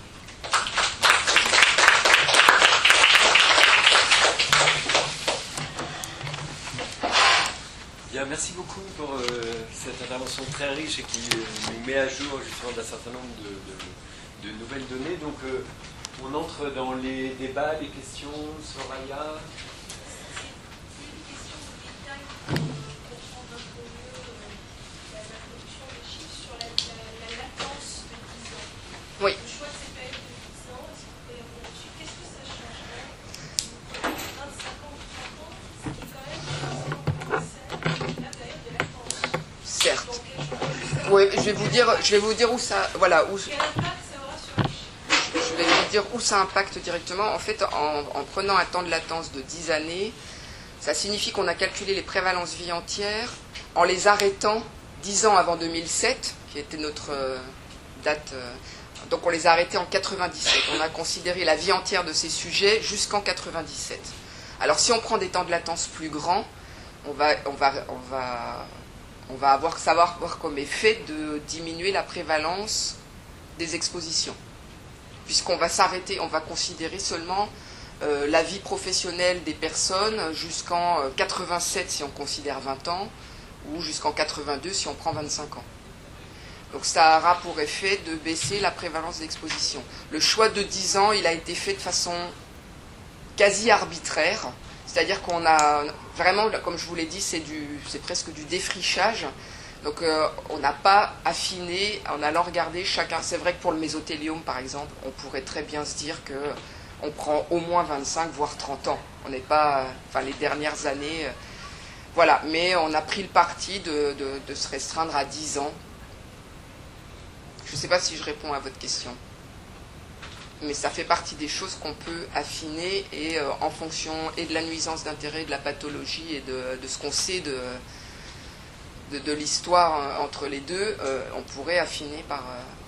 Bien, merci beaucoup pour cette intervention très riche et qui nous met à jour justement d'un certain nombre de nouvelles données. Donc, on entre dans les débats, les questions. Soraya. C'est une question de détail pour comprendre un peu mieux la production des chiffres sur la latence de 10 ans. Oui. Le choix de cette période de 10 ans, est-ce que vous pouvez revenir dessus? Qu'est-ce que ça changerait si vous prenez 25 ans ou 30 ans, ce qui est quand même la période de latence? Certes. Donc, quel choix? Oui, je vais vous dire où ça... Voilà, où... Quel impact ça aura sur les chiffres? Je vais vous dire où ça impacte directement. En fait, en prenant un temps de latence de 10 années, ça signifie qu'on a calculé les prévalences vie entière en les arrêtant 10 ans avant 2007, qui était notre date. Donc on les a arrêtés en 97. On a considéré la vie entière de ces sujets jusqu'en 97. Alors si on prend des temps de latence plus grands, on va savoir comme effet de diminuer la prévalence des expositions. Puisqu'on va s'arrêter, on va considérer seulement la vie professionnelle des personnes jusqu'en 87 si on considère 20 ans, ou jusqu'en 82 si on prend 25 ans. Donc ça aura pour effet de baisser la prévalence d'exposition. Le choix de 10 ans, il a été fait de façon quasi arbitraire, c'est-à-dire qu'on a vraiment, comme je vous l'ai dit, c'est presque du défrichage. Donc on n'a pas affiné en allant regarder chacun. C'est vrai que pour le mésothéliome, par exemple, on pourrait très bien se dire qu'on prend au moins 25, voire 30 ans. On n'est pas... Enfin, les dernières années... voilà, mais on a pris le parti de se restreindre à 10 ans. Je ne sais pas si je réponds à votre question. Mais ça fait partie des choses qu'on peut affiner, et en fonction et de la nuisance d'intérêt, de la pathologie, et de ce qu'on sait de l'histoire entre les deux, on pourrait affiner par...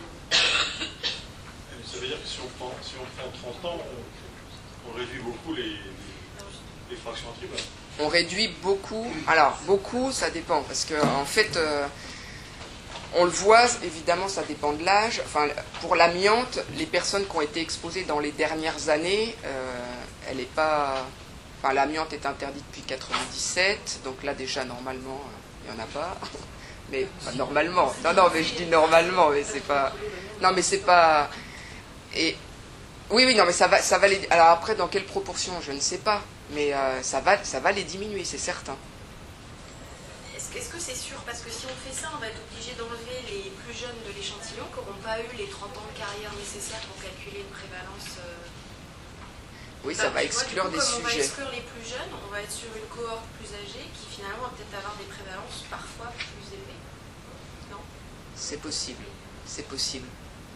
Ça veut dire que si on prend 30 ans, on réduit beaucoup les fractions attribuables. On réduit beaucoup... Alors, beaucoup, ça dépend, parce qu'en fait, on le voit, évidemment, ça dépend de l'âge. Enfin, pour l'amiante, les personnes qui ont été exposées dans les dernières années, elle n'est pas... Enfin, l'amiante est interdite depuis 97, donc là, déjà, normalement... Il n'y en a pas, mais enfin, normalement. Non, mais je dis normalement, mais c'est pas... Non, mais c'est pas... Et... Oui, non, mais ça va les... Alors après, dans quelle proportion, je ne sais pas, mais ça va les diminuer, c'est certain. Est-ce que c'est sûr? Parce que si on fait ça, on va être obligé d'enlever les plus jeunes de l'échantillon qui n'auront pas eu les 30 ans de carrière nécessaires pour calculer une prévalence... Oui, ça va exclure des sujets. On va exclure les plus jeunes, on va être sur une cohorte plus âgée qui finalement va peut-être avoir des prévalences parfois plus élevées. Non? C'est possible. C'est possible.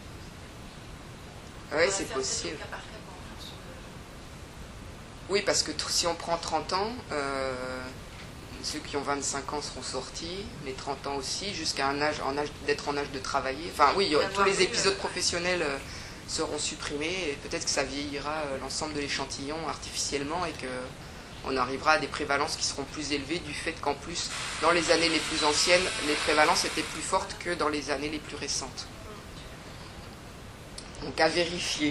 Oui, c'est possible. Cas par cas, en fonction de... Oui, parce que si on prend 30 ans, ceux qui ont 25 ans seront sortis, les 30 ans aussi, jusqu'à d'être en âge de travailler. Enfin oui, tous les épisodes professionnels seront supprimés, et peut-être que ça vieillira l'ensemble de l'échantillon artificiellement, et qu'on arrivera à des prévalences qui seront plus élevées du fait qu'en plus, dans les années les plus anciennes, les prévalences étaient plus fortes que dans les années les plus récentes. Donc à vérifier.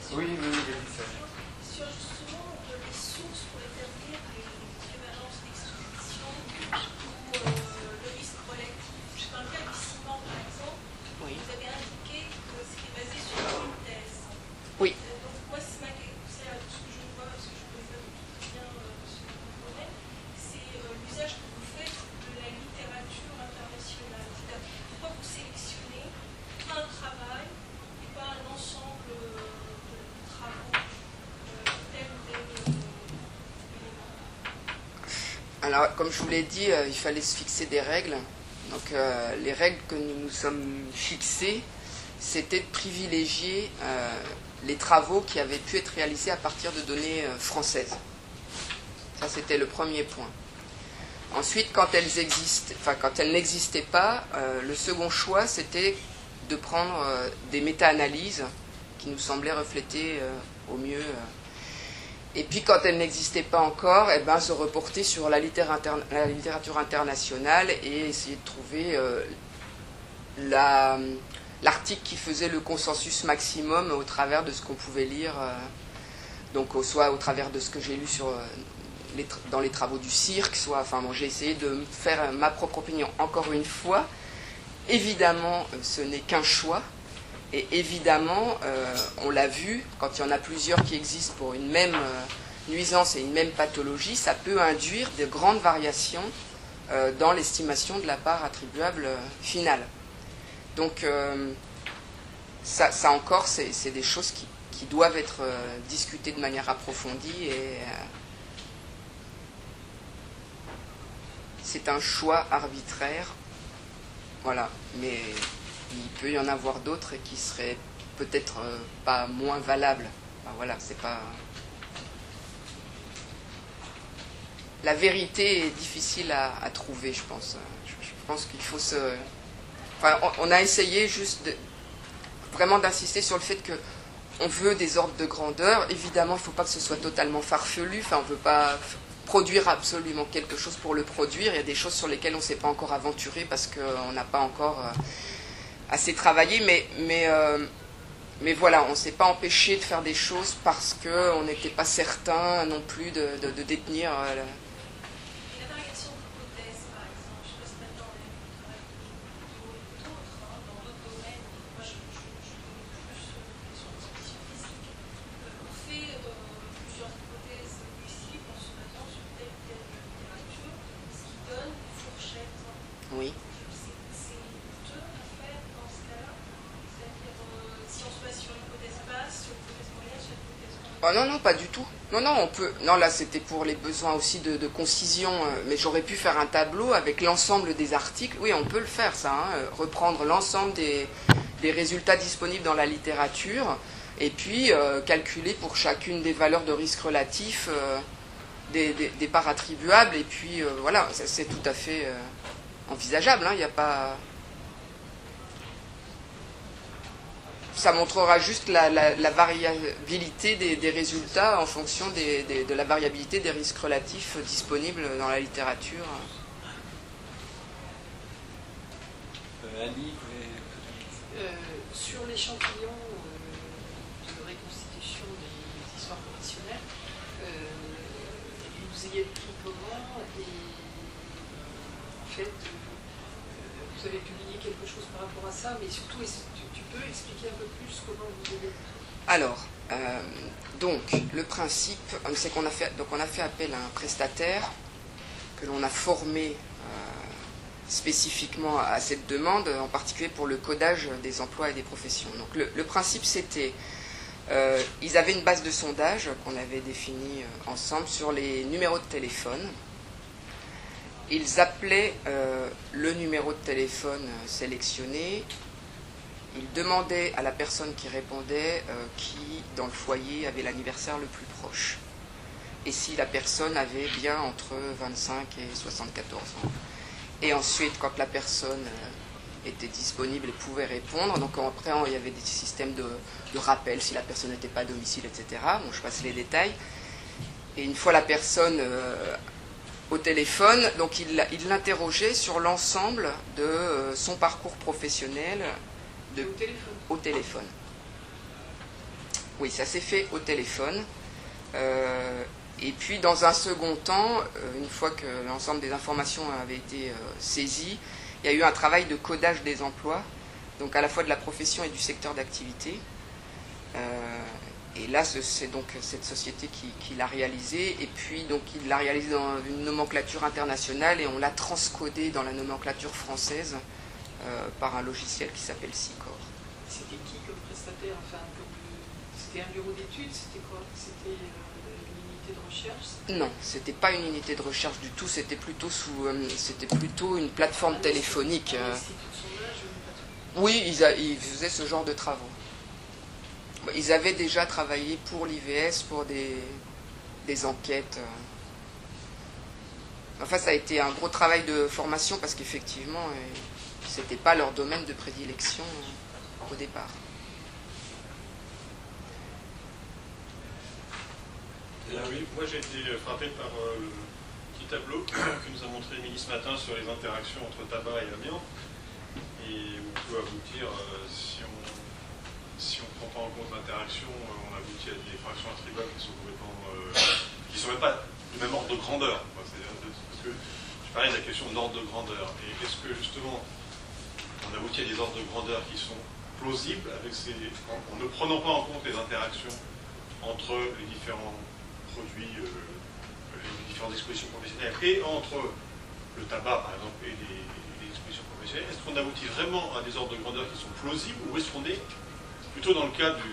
Oui, ça. Sur justement les sources pour établir l'équivalence d'exposition ou le risque collectif. Dans le cas du ciment, par exemple, Oui. vous avez indiqué que c'était basé sur une thèse. Oui. Donc moi, c'est ce que je vois, ce que je peux faire tout bien ce que vous connaissez, c'est l'usage que vous faites de la littérature internationale. C'est-à-dire, pourquoi vous sélectionnez un travail et pas un ensemble de travaux tel ou tel élément. Alors, comme je vous l'ai dit, il fallait se fixer des règles. Donc, les règles que nous nous sommes fixées, c'était de privilégier les travaux qui avaient pu être réalisés à partir de données françaises. Ça, c'était le premier point. Ensuite, quand elles n'existaient pas, le second choix, c'était de prendre des méta-analyses qui nous semblaient refléter au mieux. Et puis, quand elles n'existaient pas encore, se reporter sur la littérature internationale et essayer de trouver l'article qui faisait le consensus maximum au travers de ce qu'on pouvait lire, donc soit au travers de ce que j'ai lu dans les travaux du cirque, j'ai essayé de me faire ma propre opinion. Encore une fois, évidemment, ce n'est qu'un choix. Et évidemment, on l'a vu, quand il y en a plusieurs qui existent pour une même nuisance et une même pathologie, ça peut induire de grandes variations dans l'estimation de la part attribuable finale. Donc, ça encore, c'est des choses qui doivent être discutées de manière approfondie et c'est un choix arbitraire. Voilà, mais il peut y en avoir d'autres qui seraient peut-être pas moins valables. Enfin, voilà, c'est pas. La vérité est difficile à trouver, je pense. Je pense qu'il faut se. Enfin, on a essayé juste vraiment d'insister sur le fait que on veut des ordres de grandeur. Évidemment, il ne faut pas que ce soit totalement farfelu. Enfin, on ne veut pas produire absolument quelque chose pour le produire. Il y a des choses sur lesquelles on ne s'est pas encore aventuré parce qu'on n'a pas encore assez travaillé. Mais voilà, on ne s'est pas empêché de faire des choses parce qu'on n'était pas certain non plus de détenir. Et la variation d'hypothèses, par exemple, je ne sais pas si maintenant on a vu le travail de d'autres, dans d'autres domaines. Moi, je connais plus sur les conditions physiques. On fait plusieurs hypothèses possibles en se basant sur telle ou telle littérature, ce qui donne une fourchette. Oui. C'est coûteux à faire dans ce cas-là. C'est-à-dire, si on se base sur l'hypothèse basse, sur l'hypothèse moyenne, sur l'hypothèse moyenne. Oh non, non, pas du tout. Non, on peut. Non, là, c'était pour les besoins aussi de concision. Mais j'aurais pu faire un tableau avec l'ensemble des articles. Oui, on peut le faire, ça. Reprendre l'ensemble des résultats disponibles dans la littérature. Et puis, calculer pour chacune des valeurs de risque relatif des parts attribuables. Et puis, voilà, c'est tout à fait envisageable. Il n'y a pas. Ça montrera juste la variabilité des résultats en fonction de la variabilité des risques relatifs disponibles dans la littérature. Annie, sur l'échantillon de reconstitution des histoires professionnelles, vous ayez le triplement et en fait, vous avez publié quelque chose par rapport à ça, mais surtout, tu peux expliquer un peu plus comment vous avez... Alors, donc, le principe, c'est qu'on a fait appel à un prestataire que l'on a formé spécifiquement à cette demande, en particulier pour le codage des emplois et des professions. Donc, le principe, c'était, ils avaient une base de sondage qu'on avait définie ensemble sur les numéros de téléphone. Ils appelaient le numéro de téléphone sélectionné. Ils demandaient à la personne qui répondait qui, dans le foyer, avait l'anniversaire le plus proche. Et si la personne avait bien entre 25 et 74 ans. Et ensuite, quand la personne était disponible et pouvait répondre, donc après, il y avait des systèmes de rappel si la personne n'était pas à domicile, etc. Bon, je passe les détails. Et une fois la personne au téléphone, donc il l'interrogeait sur l'ensemble de son parcours professionnel au téléphone. Oui, ça s'est fait au téléphone. Et puis, dans un second temps, une fois que l'ensemble des informations avaient été saisies, il y a eu un travail de codage des emplois, donc à la fois de la profession et du secteur d'activité. Et là, c'est donc cette société qui l'a réalisé. Et puis, donc, il l'a réalisé dans une nomenclature internationale et on l'a transcodé dans la nomenclature française par un logiciel qui s'appelle SICOR. C'était qui comme prestataire? Enfin, c'était un bureau d'études? C'était quoi? C'était une unité de recherche? Non, c'était pas une unité de recherche du tout. C'était plutôt une plateforme téléphonique. Oui, ils faisaient ce genre de travaux. Ils avaient déjà travaillé pour l'IVS, pour des enquêtes. Enfin, ça a été un gros travail de formation parce qu'effectivement, c'était pas leur domaine de prédilection au départ. Oui, moi j'ai été frappé par le petit tableau que nous a montré Émilie ce matin sur les interactions entre tabac et amiante. Et on peut aboutir, si on ne prend pas en compte l'interaction, on aboutit à des fractions attribuables qui sont complètement, qui ne sont même pas du même ordre de grandeur. Parce que je parlais de la question d'ordre de grandeur. Et est-ce que justement on aboutit à des ordres de grandeur qui sont plausibles en ne prenant pas en compte les interactions entre les différents produits, les différentes expositions professionnelles et entre le tabac par exemple et les expositions professionnelles? Est-ce qu'on aboutit vraiment à des ordres de grandeur qui sont plausibles ou est-ce qu'on est plutôt dans le cas du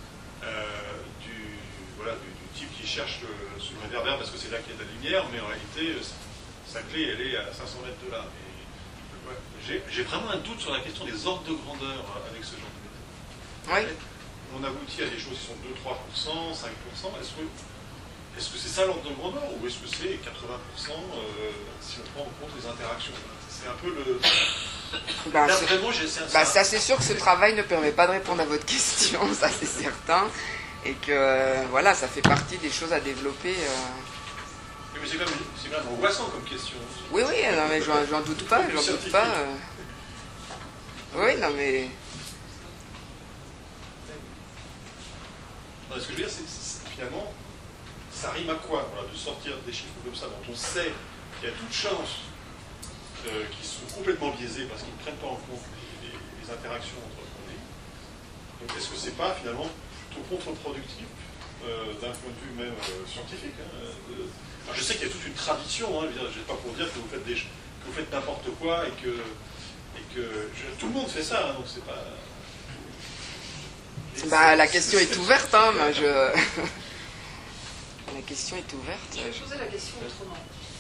type qui cherche sur le réverbère parce que c'est là qu'il y a de la lumière, mais en réalité sa clé elle est à 500 mètres de là. J'ai vraiment un doute sur la question des ordres de grandeur avec ce genre de méthode. Oui. On aboutit à des choses qui sont 2-3%, 5%. Est-ce que c'est ça l'ordre de grandeur ou est-ce que c'est 80% si on prend en compte les interactions? C'est un peu le... Ça c'est sûr que ce travail ne permet pas de répondre à votre question, ça c'est certain. Et que voilà, ça fait partie des choses à développer. Mais c'est quand même angoissant comme question. Oui, non, mais j'en doute pas, Oui, non mais... Ce que je veux dire, c'est finalement, ça rime à quoi de sortir des chiffres comme ça dont on sait qu'il y a toute chance qui sont complètement biaisés parce qu'ils ne prennent pas en compte les interactions entre produits. Donc est-ce que c'est pas finalement plutôt contre-productif d'un point de vue même scientifique Alors, je sais qu'il y a toute une tradition, je ne vais pas pour dire que vous faites n'importe quoi et que tout le monde fait ça, donc c'est pas... la question est ouverte, La question est ouverte. Je vais poser la question autrement.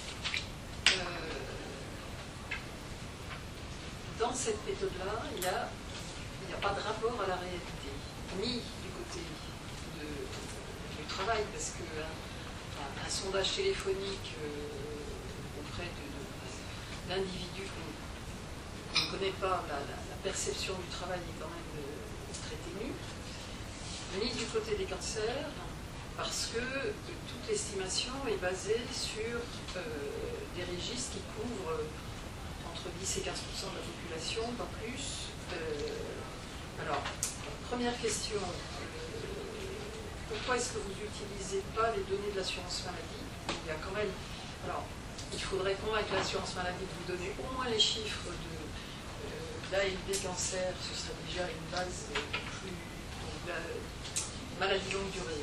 Dans cette méthode-là, il n'y a pas de rapport à la réalité, ni du côté du travail, parce qu'un sondage téléphonique auprès d'individus qu'on ne connaît pas, la perception du travail est quand même très ténue, ni du côté des cancers, parce que toute l'estimation est basée sur des registres qui couvrent entre 10 et 15% de la population, pas plus. Alors, première question, pourquoi est-ce que vous n'utilisez pas les données de l'assurance maladie? Il y a quand même... Alors, il faudrait convaincre l'assurance maladie de vous donner au moins les chiffres de l'ALB cancer, ce serait déjà une base plus... maladie longue durée.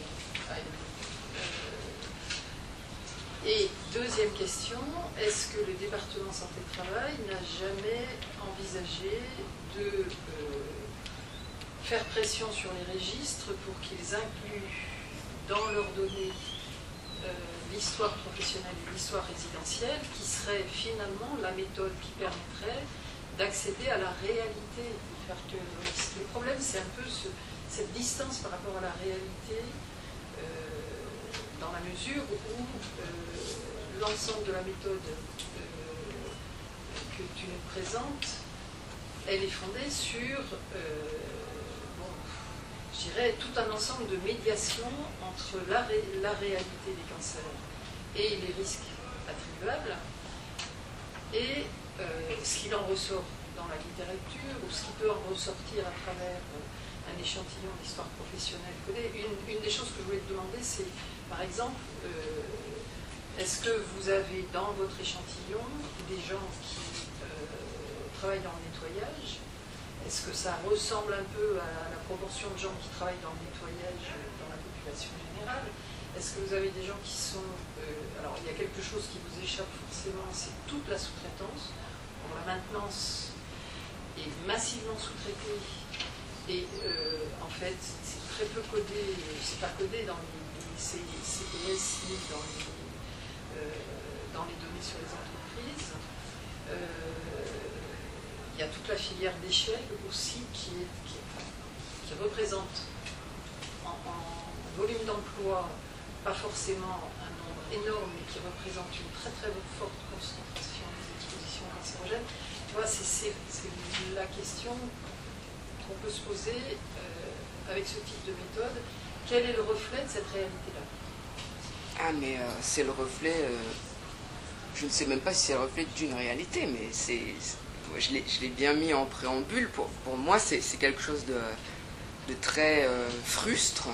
Et deuxième question, est-ce que le département santé-travail n'a jamais envisagé de faire pression sur les registres pour qu'ils incluent dans leurs données l'histoire professionnelle et l'histoire résidentielle, qui serait finalement la méthode qui permettrait d'accéder à la réalité du facteur de risque. Le problème, c'est un peu cette distance par rapport à la réalité, dans la mesure où l'ensemble de la méthode que tu nous présentes, elle est fondée sur, je dirais, tout un ensemble de médiation entre la réalité des cancers et les risques attribuables, et ce qu'il en ressort dans la littérature, ou ce qui peut en ressortir à travers un échantillon d'histoire professionnelle codée. Une des choses que je voulais te demander, c'est, par exemple, est-ce que vous avez dans votre échantillon des gens qui travaillent dans le nettoyage? Est-ce que ça ressemble un peu à la proportion de gens qui travaillent dans le nettoyage dans la population générale? Est-ce que vous avez des gens qui sont... alors, il y a quelque chose qui vous échappe forcément, c'est toute la sous-traitance. La maintenance est massivement sous-traitée et en fait, c'est très peu codé, c'est pas codé dans les CPS ni dans les données sur les entreprises. Il y a toute la filière déchets aussi qui représente en volume d'emploi pas forcément un nombre énorme, mais qui représente une très très forte concentration des expositions cancérogènes. Tu vois, c'est la question qu'on peut se poser avec ce type de méthode. Quel est le reflet de cette réalité-là? Ah, mais c'est le reflet, je ne sais même pas si c'est le reflet d'une réalité, mais je l'ai bien mis en préambule. Pour moi, c'est quelque chose de très frustre.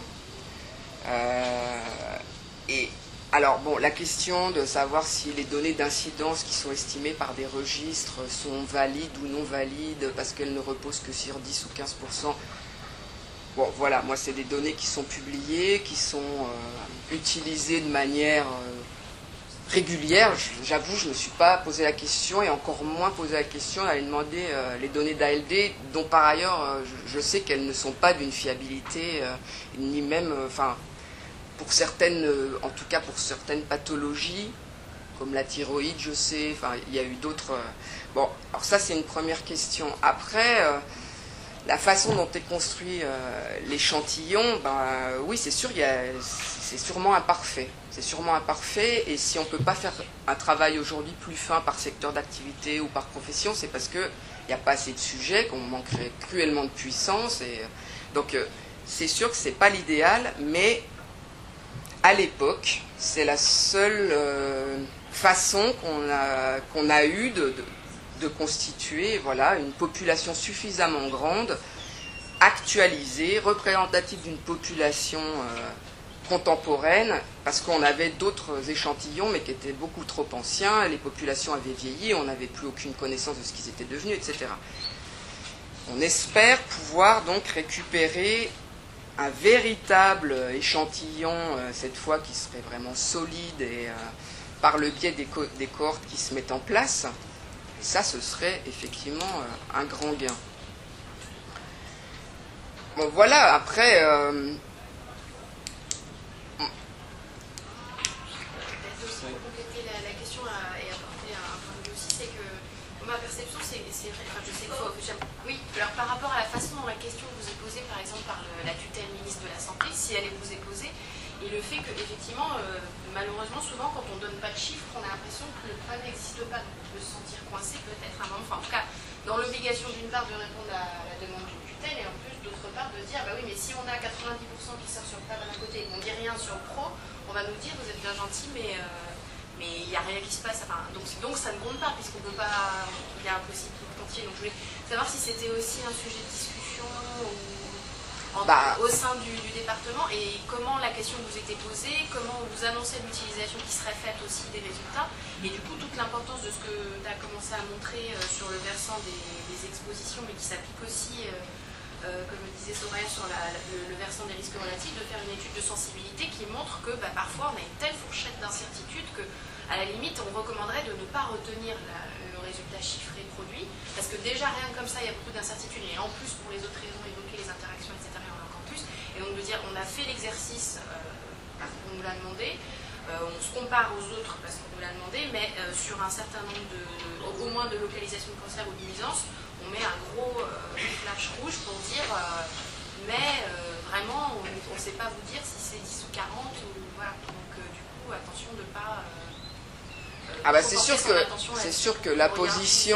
Et alors, bon, la question de savoir si les données d'incidence qui sont estimées par des registres sont valides ou non valides parce qu'elles ne reposent que sur 10 ou 15%. Bon, voilà, moi, c'est des données qui sont publiées, qui sont utilisées de manière régulière. J'avoue, je ne me suis pas posé la question et encore moins posé la question d'aller demander les données d'ALD, dont par ailleurs, je sais qu'elles ne sont pas d'une fiabilité, ni même, enfin, pour certaines, en tout cas pour certaines pathologies, comme la thyroïde, je sais, enfin, il y a eu d'autres... bon, alors ça, c'est une première question. Après... la façon dont est construit l'échantillon, ben, oui, c'est sûr, c'est sûrement imparfait. C'est sûrement imparfait, et si on ne peut pas faire un travail aujourd'hui plus fin par secteur d'activité ou par profession, c'est parce qu'il n'y a pas assez de sujets, qu'on manquerait cruellement de puissance. Donc, c'est sûr que ce n'est pas l'idéal, mais à l'époque, c'est la seule façon qu'on a eue de constituer, voilà, une population suffisamment grande, actualisée, représentative d'une population contemporaine, parce qu'on avait d'autres échantillons, mais qui étaient beaucoup trop anciens, les populations avaient vieilli, on n'avait plus aucune connaissance de ce qu'ils étaient devenus, etc. On espère pouvoir donc récupérer un véritable échantillon, cette fois qui serait vraiment solide, et par le biais des cohortes qui se mettent en place. Ça, ce serait effectivement un grand gain. Bon, voilà, après... Pour compléter la question et apporter un point de vue aussi, c'est que ma perception, c'est vrai, enfin, je sais qu'il faut... Oui, alors par rapport à la façon dont la question vous est posée, par exemple, par la tutelle ministre de la Santé, si elle vous est posée, et le fait qu'effectivement, malheureusement, souvent, quand on ne donne pas de chiffres, on a l'impression que le problème n'existe pas. Donc on peut se sentir coincé peut-être à un moment. Enfin, en tout cas, dans l'obligation d'une part de répondre à la demande d'une tutelle, et en plus, d'autre part, de dire, bah oui, mais si on a 90% qui sort sur le pas d'un côté et qu'on ne dit rien sur le pro, on va nous dire, vous êtes bien gentil, mais il n'y a rien qui se passe. Enfin, donc ça ne compte pas, puisqu'on ne peut pas... Il est impossible tout entier. Donc je voulais savoir si c'était aussi un sujet de discussion au sein du département, et comment la question vous était posée, comment vous annoncez l'utilisation qui serait faite aussi des résultats, et du coup toute l'importance de ce que tu as commencé à montrer sur le versant des expositions, mais qui s'applique aussi, comme le disait Soraya, sur le versant des risques relatifs, de faire une étude de sensibilité qui montre que parfois on a une telle fourchette d'incertitude que, à la limite, on recommanderait de ne pas retenir le résultat chiffré produit, parce que déjà rien que comme ça il y a beaucoup d'incertitudes, et en plus pour les autres raisons évoquées, les interactions, etc., il y en a encore plus, et donc de dire on a fait l'exercice parce qu'on nous l'a demandé, on se compare aux autres parce qu'on nous l'a demandé, mais sur un certain nombre au moins de localisation de cancer ou de nuisance, on met un gros flash rouge pour dire mais vraiment on ne sait pas vous dire si c'est 10 ou 40 ou voilà, donc du coup attention de ne pas c'est sûr que la position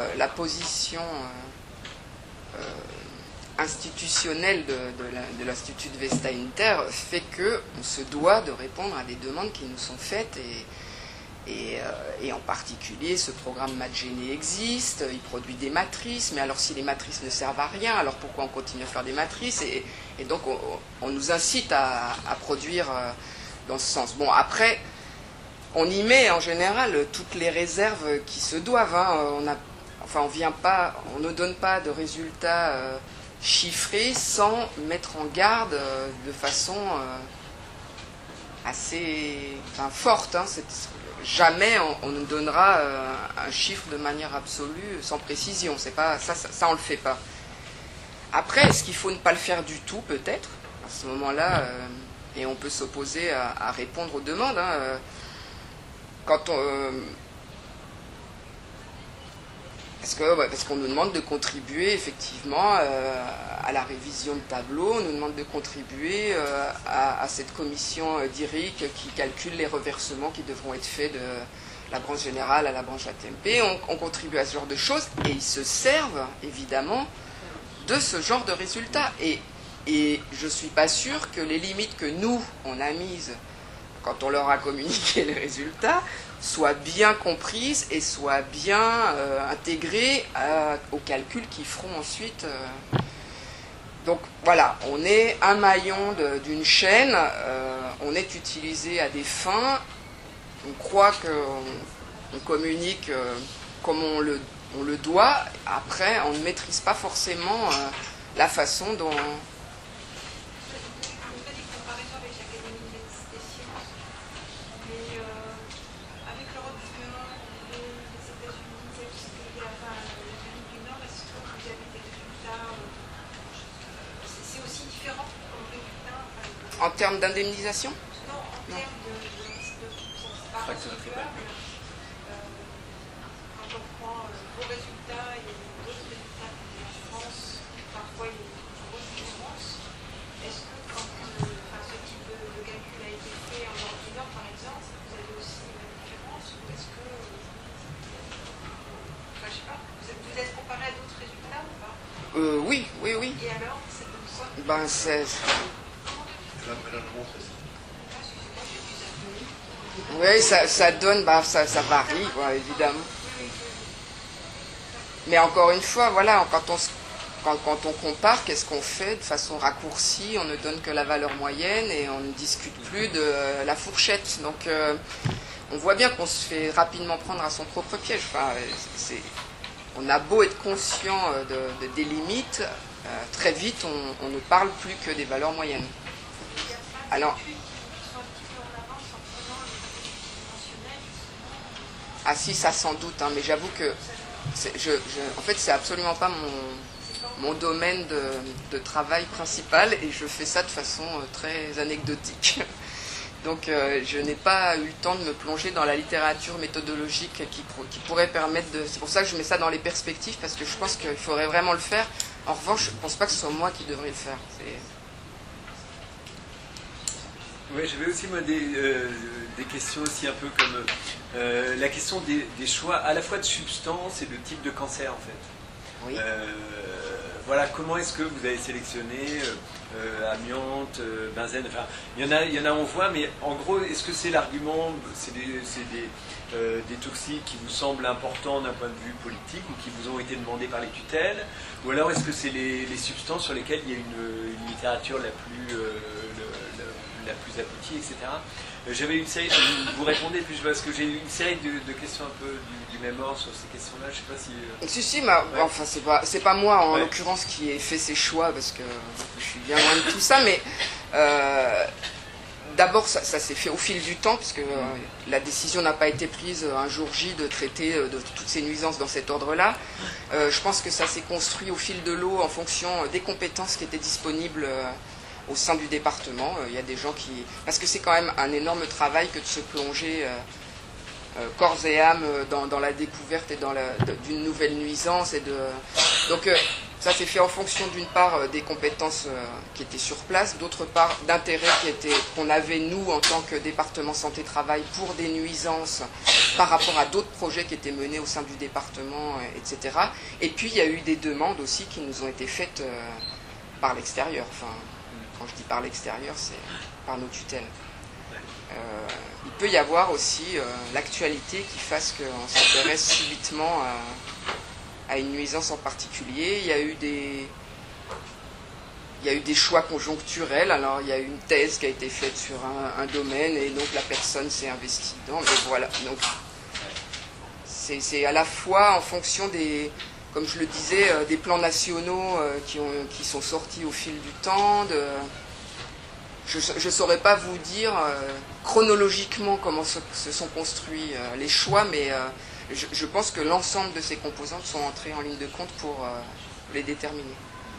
institutionnelle de l'Institut de Vesta Inter fait qu'on se doit de répondre à des demandes qui nous sont faites, Et en particulier, ce programme MathGenie existe, il produit des matrices, mais alors si les matrices ne servent à rien, alors pourquoi on continue à faire des matrices? Et donc on nous incite à produire dans ce sens. Bon, après, on y met en général toutes les réserves qui se doivent. Hein. On ne donne pas de résultats chiffrés sans mettre en garde de façon assez forte. Hein. Jamais on ne donnera un chiffre de manière absolue, sans précision. C'est pas ça, on le fait pas. Après, est-ce qu'il faut ne pas le faire du tout, peut-être, à ce moment-là, et on peut s'opposer à répondre aux demandes. Hein, parce qu'on nous demande de contribuer effectivement à la révision de tableau, on nous demande de contribuer à cette commission d'IRIC qui calcule les reversements qui devront être faits de la branche générale à la branche ATMP. On contribue à ce genre de choses et ils se servent évidemment de ce genre de résultats. Et je ne suis pas sûre que les limites que nous, on a mises quand on leur a communiqué les résultats soient bien comprises et soient bien intégrées aux calculs qu'ils feront ensuite. Donc voilà, on est un maillon d'une chaîne, on est utilisé à des fins, on croit qu'on communique comme on le doit, après on ne maîtrise pas forcément la façon dont... En termes d'indemnisation? Non, en termes de facteur tribal. Quand on prend vos résultats et d'autres résultats en France, parfois il y a une grosse différence. Est-ce que quand ce type de calcul a été fait en Europe du Nord, par exemple, vous avez aussi une différence? Ou est-ce que, je sais pas, vous êtes comparé à d'autres résultats ou pas? Oui. Et alors, ça donne quoi? Oui, ça donne, ça varie, quoi, évidemment. Mais encore une fois, voilà, quand on compare, qu'est-ce qu'on fait de façon raccourcie? On ne donne que la valeur moyenne et on ne discute plus de la fourchette. Donc, on voit bien qu'on se fait rapidement prendre à son propre piège. Enfin, on a beau être conscient des limites, très vite, on ne parle plus que des valeurs moyennes. Alors, ah si, ça sans doute, hein, mais j'avoue que en fait, c'est absolument pas mon domaine de travail principal et je fais ça de façon très anecdotique. Donc, je n'ai pas eu le temps de me plonger dans la littérature méthodologique qui pourrait permettre de... C'est pour ça que je mets ça dans les perspectives, parce que je pense qu'il faudrait vraiment le faire. En revanche, je ne pense pas que ce soit moi qui devrais le faire. Oui, j'avais aussi moi des questions aussi un peu comme la question des choix à la fois de substances et de type de cancer en fait. Oui. Voilà, comment est-ce que vous avez sélectionné amiante, benzène, enfin il y en a on voit, mais en gros est-ce que c'est l'argument, c'est des toxiques qui vous semblent importants d'un point de vue politique ou qui vous ont été demandés par les tutelles, ou alors est-ce que c'est les substances sur lesquelles il y a une littérature la plus aboutie, etc. J'avais une série, vous répondez, puis parce que j'ai eu une série de questions un peu du même ordre sur ces questions-là, je sais pas si... Si, ouais. Enfin, c'est pas moi en l'occurrence qui ai fait ces choix, parce que je suis bien loin de tout ça, mais d'abord ça s'est fait au fil du temps, parce que la décision n'a pas été prise un jour J de traiter de toutes ces nuisances dans cet ordre-là. Je pense que ça s'est construit au fil de l'eau en fonction des compétences qui étaient disponibles au sein du département. Il y a des gens qui... Parce que c'est quand même un énorme travail que de se plonger corps et âme dans la découverte et d'une nouvelle nuisance. Donc ça s'est fait en fonction d'une part des compétences qui étaient sur place, d'autre part d'intérêts qu'on avait nous en tant que département santé-travail pour des nuisances par rapport à d'autres projets qui étaient menés au sein du département, etc. Et puis il y a eu des demandes aussi qui nous ont été faites par l'extérieur. Enfin, quand je dis par l'extérieur, c'est par nos tutelles. il peut y avoir aussi l'actualité qui fasse qu'on s'intéresse subitement à une nuisance en particulier. Il y a eu des choix conjoncturels. Alors, il y a eu une thèse qui a été faite sur un domaine et donc la personne s'est investie dedans. Mais voilà. Donc, c'est à la fois en fonction des, comme je le disais, des plans nationaux qui sont sortis au fil du temps. Je ne saurais pas vous dire chronologiquement comment se sont construits les choix, mais je pense que l'ensemble de ces composantes sont entrées en ligne de compte pour les déterminer.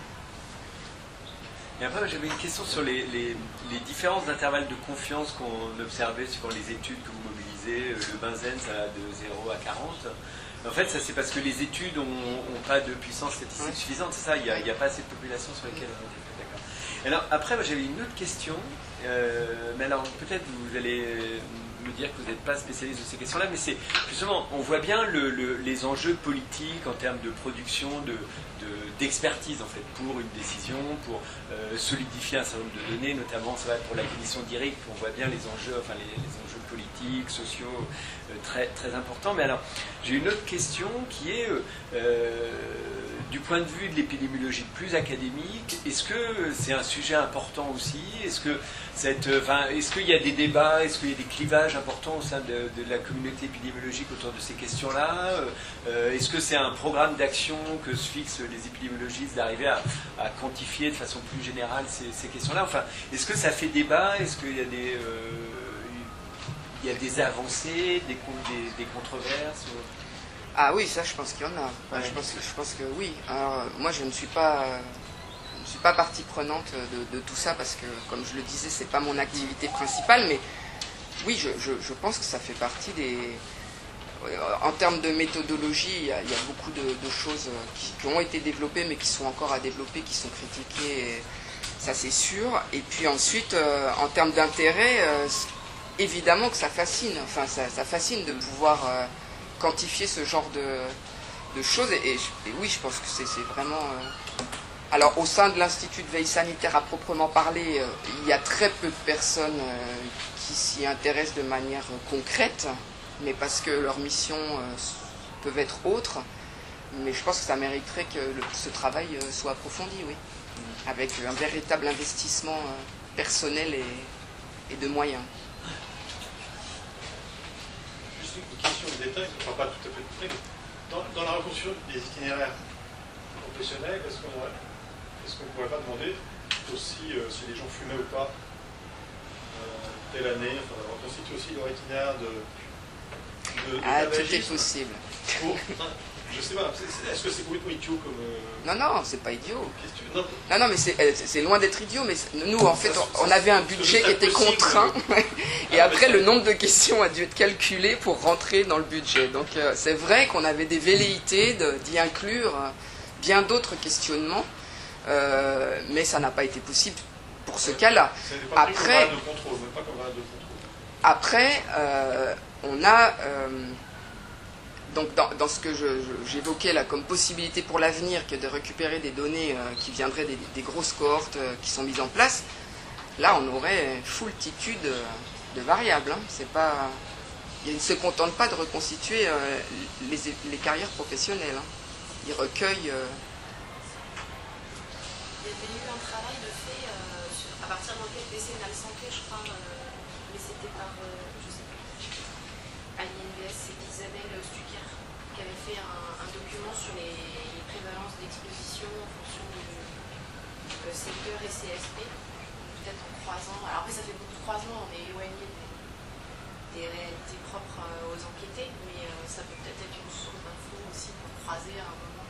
Et après, j'avais une question sur les différents intervalles de confiance qu'on observait sur les études que vous mobilisez. Le benzène, ça va de 0 à 40. En fait, ça c'est parce que les études n'ont pas de puissance statistique suffisante, c'est ça, il n'y a pas assez de populations sur lesquelles on était fait, d'accord. Alors après, j'avais une autre question, mais alors peut-être vous allez me dire que vous n'êtes pas spécialiste de ces questions-là, mais c'est justement, on voit bien les enjeux politiques en termes de production, d'expertise en fait, pour une décision, pour solidifier un certain nombre de données, notamment ça va pour l'acquisition directe, on voit bien les enjeux, enfin les enjeux politiques, sociaux, très, très importants. Mais alors, j'ai une autre question qui est, du point de vue de l'épidémiologie plus académique, est-ce que c'est un sujet important aussi? Est-ce qu'il y a des débats, est-ce qu'il y a des clivages importants au sein de la communauté épidémiologique autour de ces questions-là? Est-ce que c'est un programme d'action que se fixent les épidémiologistes d'arriver à quantifier de façon plus générale ces questions-là? Enfin, est-ce que ça fait débat? Est-ce qu'il y a des avancées, des controverses? Ah oui, ça je pense qu'il y en a. Ouais. Je pense que oui. Alors, moi je ne suis pas partie prenante de tout ça parce que, comme je le disais, c'est pas mon activité principale, mais oui, je pense que ça fait partie des... En termes de méthodologie, il y a beaucoup de choses qui ont été développées, mais qui sont encore à développer, qui sont critiquées, et ça c'est sûr. Et puis ensuite, en termes d'intérêt, évidemment que ça fascine. Enfin, ça fascine de pouvoir quantifier ce genre de choses. Et oui, je pense que c'est vraiment... Alors, au sein de l'Institut de veille sanitaire à proprement parler, il y a très peu de personnes qui s'y intéressent de manière concrète, mais parce que leurs missions peuvent être autres. Mais je pense que ça mériterait que ce travail soit approfondi, oui, avec un véritable investissement personnel et de moyens. Juste une question de détail, ce ne sera pas tout à fait de près. Dans la reconstruction des itinéraires professionnels, est-ce qu'on ne pourrait pas demander aussi si les gens fumaient ou pas telle année, enfin, reconstituer aussi leur itinéraire de tout est possible. Je sais pas, est-ce que c'est complètement idiot comme... Non, c'est pas idiot. Non, Non, mais c'est loin d'être idiot, mais nous, en fait, on avait un budget qui était contraint, et après, le nombre de questions a dû être calculé pour rentrer dans le budget. Donc, c'est vrai qu'on avait des velléités d'y inclure bien d'autres questionnements, mais ça n'a pas été possible pour ce cas-là. Après, on a... Donc dans ce que j'évoquais là comme possibilité pour l'avenir, que de récupérer des données qui viendraient des grosses cohortes qui sont mises en place, là on aurait une foultitude de variables. Hein. C'est pas, ils ne se contentent pas de reconstituer les carrières professionnelles. Hein. Ils recueillent... Il y avait eu un travail de fait à partir de l'enquête décennale santé, je crois, mais c'était par, je sais plus, à l'INVS, c'est Isabelle Stucker qui avait fait un document sur les prévalences d'exposition en fonction du secteur et CSP, peut-être en croisant. Alors après, ça fait beaucoup de croisements, on est éloigné des réalités propres aux enquêtés, mais ça peut peut-être être une source d'infos aussi pour croiser à un moment.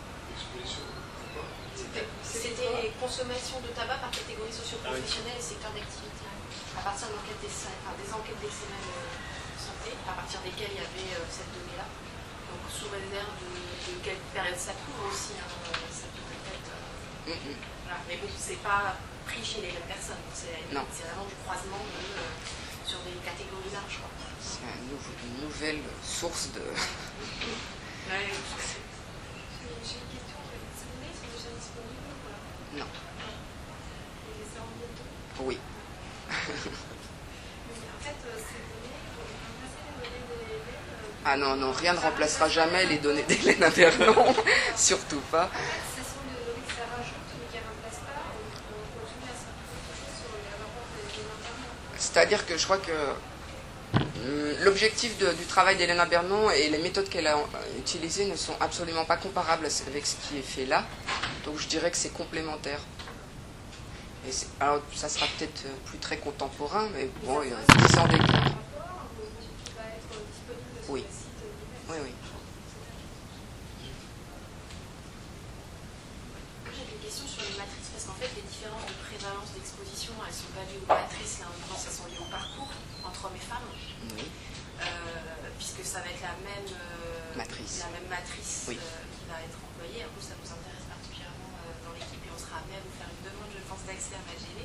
C'était les consommations de tabac par catégorie socio-professionnelle et secteur d'activité. À partir de l'enquête des enquêtes décennales santé, à partir desquelles il y avait cette donnée-là. Donc sous réserve de quelle période ça couvre aussi, hein, ça peut être... Voilà. Mais bon, c'est pas pris chez les mêmes personnes. C'est vraiment du croisement sur des catégories larges. C'est une nouvelle source de... J'ai une question. Ces données sont déjà disponibles ou pas? Non. Et les ça en bientôt? Oui. En fait, Ah non, non, rien ne remplacera jamais les données d'Hélène Abernon, surtout pas. Ce sont des données que ça rajoute, mais qui ne remplacent pas. On continue à s'interroger sur les rapports d'Hélène Abernon. C'est-à-dire que je crois que l'objectif du travail d'Hélène Abernon et les méthodes qu'elle a utilisées ne sont absolument pas comparables avec ce qui est fait là. Donc je dirais que c'est complémentaire. Et alors ça sera peut-être plus très contemporain, mais bon, il y a 10 ans d'écart. Oui. Oui, oui. J'ai des questions sur les matrices, parce qu'en fait, les différences de prévalence d'exposition, elles sont pas liées aux matrices, là en l'occurrence, elles sont liées au parcours entre hommes et femmes. Oui. Puisque ça va être la même matrice Oui. Qui va être employée. En plus, ça vous intéresse particulièrement dans l'équipe et on sera amené à vous faire une demande, je pense, d'accès à Magellan.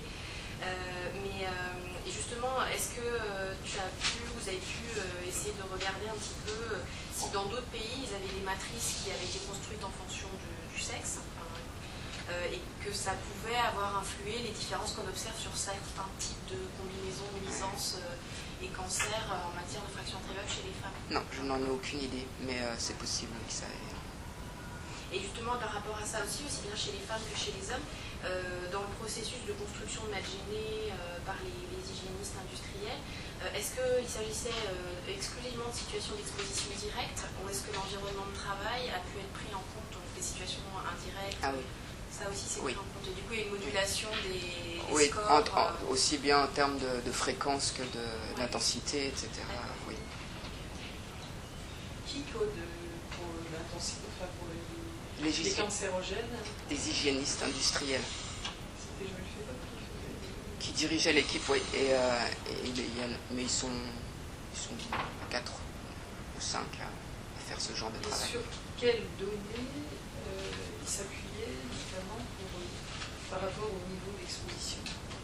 Et justement, est-ce que vous avez pu essayer de regarder un petit peu si dans d'autres pays, ils avaient des matrices qui avaient été construites en fonction du sexe et que ça pouvait avoir influé les différences qu'on observe sur certains types de combinaisons, nuisances et cancers en matière de fraction antérieure chez les femmes? Non, je n'en ai aucune idée, mais c'est possible que ça ait... Et justement, par rapport à ça aussi bien chez les femmes que chez les hommes, dans le processus de construction de Magellan par les hygiénistes industriels, est-ce qu'il s'agissait exclusivement de situations d'exposition directe ou est-ce que l'environnement de travail a pu être pris en compte, donc des situations indirectes? Ah oui. Ça aussi, c'est Oui. pris en compte. Et du coup, il y a une modulation des Oui, scores. aussi bien en termes de fréquence que d'intensité, etc. Oui. Qui code pour l'intensité, enfin pour les cancérogènes? Des hygiénistes industriels C'était Joël Fedot qui dirigeaient l'équipe, oui. Mais ils sont 4 ou 5 à faire ce genre de Et travail. sur quelles données il s'appuyait notamment par rapport au niveau d'exposition?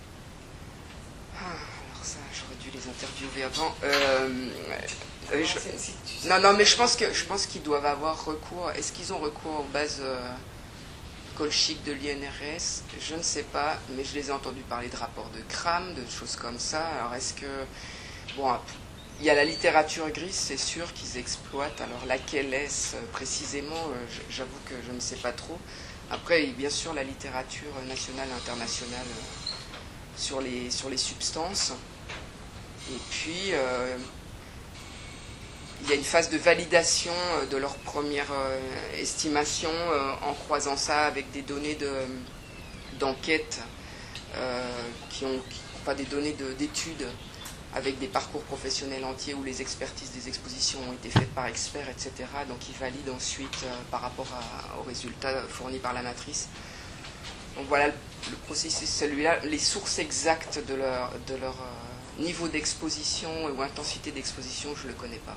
Alors ça, j'aurais dû les interviewer avant. Tu sais Non, mais je pense qu'ils doivent avoir recours. Est-ce qu'ils ont recours aux bases colchiques de l'INRS? Je ne sais pas, mais je les ai entendus parler de rapports de Cram, de choses comme ça. Alors est-ce que... Bon, il y a la littérature grise, c'est sûr qu'ils exploitent. Alors laquelle est-ce précisément? J'avoue que je ne sais pas trop. Après, bien sûr, la littérature nationale et internationale sur les substances. Et puis... il y a une phase de validation de leur première estimation en croisant ça avec des données d'enquête qui n'ont pas des données d'études avec des parcours professionnels entiers où les expertises des expositions ont été faites par experts, etc. Donc ils valident ensuite par rapport aux résultats fournis par la matrice. Donc voilà, le processus c'est celui-là. Les sources exactes de leur niveau d'exposition ou intensité d'exposition, je ne le connais pas.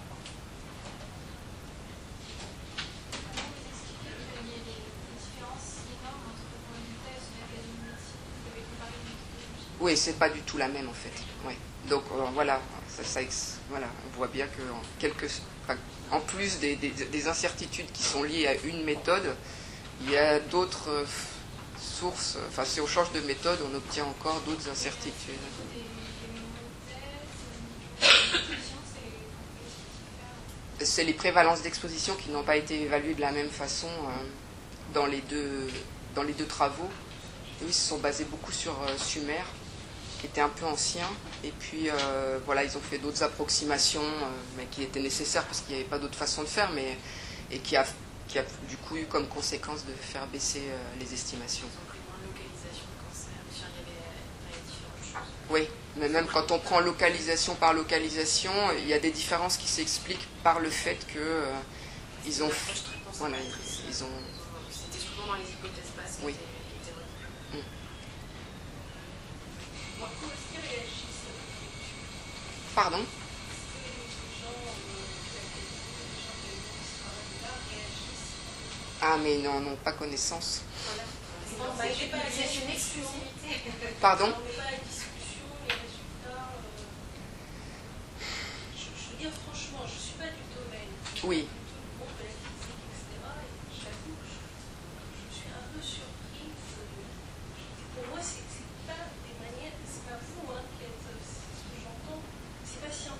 Oui, c'est pas du tout la même en fait. Ouais. Donc voilà, voilà, on voit bien en plus des incertitudes qui sont liées à une méthode, il y a d'autres sources. Enfin, si on change de méthode, on obtient encore d'autres incertitudes. C'est les prévalences d'exposition qui n'ont pas été évaluées de la même façon dans les deux travaux. Et oui, ils se sont basés beaucoup sur Sumer, qui était un peu ancien. Et puis voilà, ils ont fait d'autres approximations, mais qui étaient nécessaires parce qu'il n'y avait pas d'autre façon de faire, et qui a du coup eu comme conséquence de faire baisser les estimations. Ils ont pris moins de localisation de cancer. Bien sûr, il y avait différentes choses. Oui, mais même quand on prend localisation par localisation, il y a des différences qui s'expliquent par le fait que ils ont... Voilà, ils ont... C'était souvent dans les hypothèses basses qui Oui. étaient retenues. Comment est-ce qu'ils réagissent? Pardon? Ah mais non, pas connaissance. C'est une exclusivité. Pardon? On met pas la discussion, les résultats. Je veux dire franchement, je ne suis pas du domaine. Oui. Tout le monde de la physique, etc. Et j'avoue que je suis un peu surprise. Pour moi, c'est pas des manières, c'est pas vous qui êtes, ce que j'entends, c'est pas scientifique.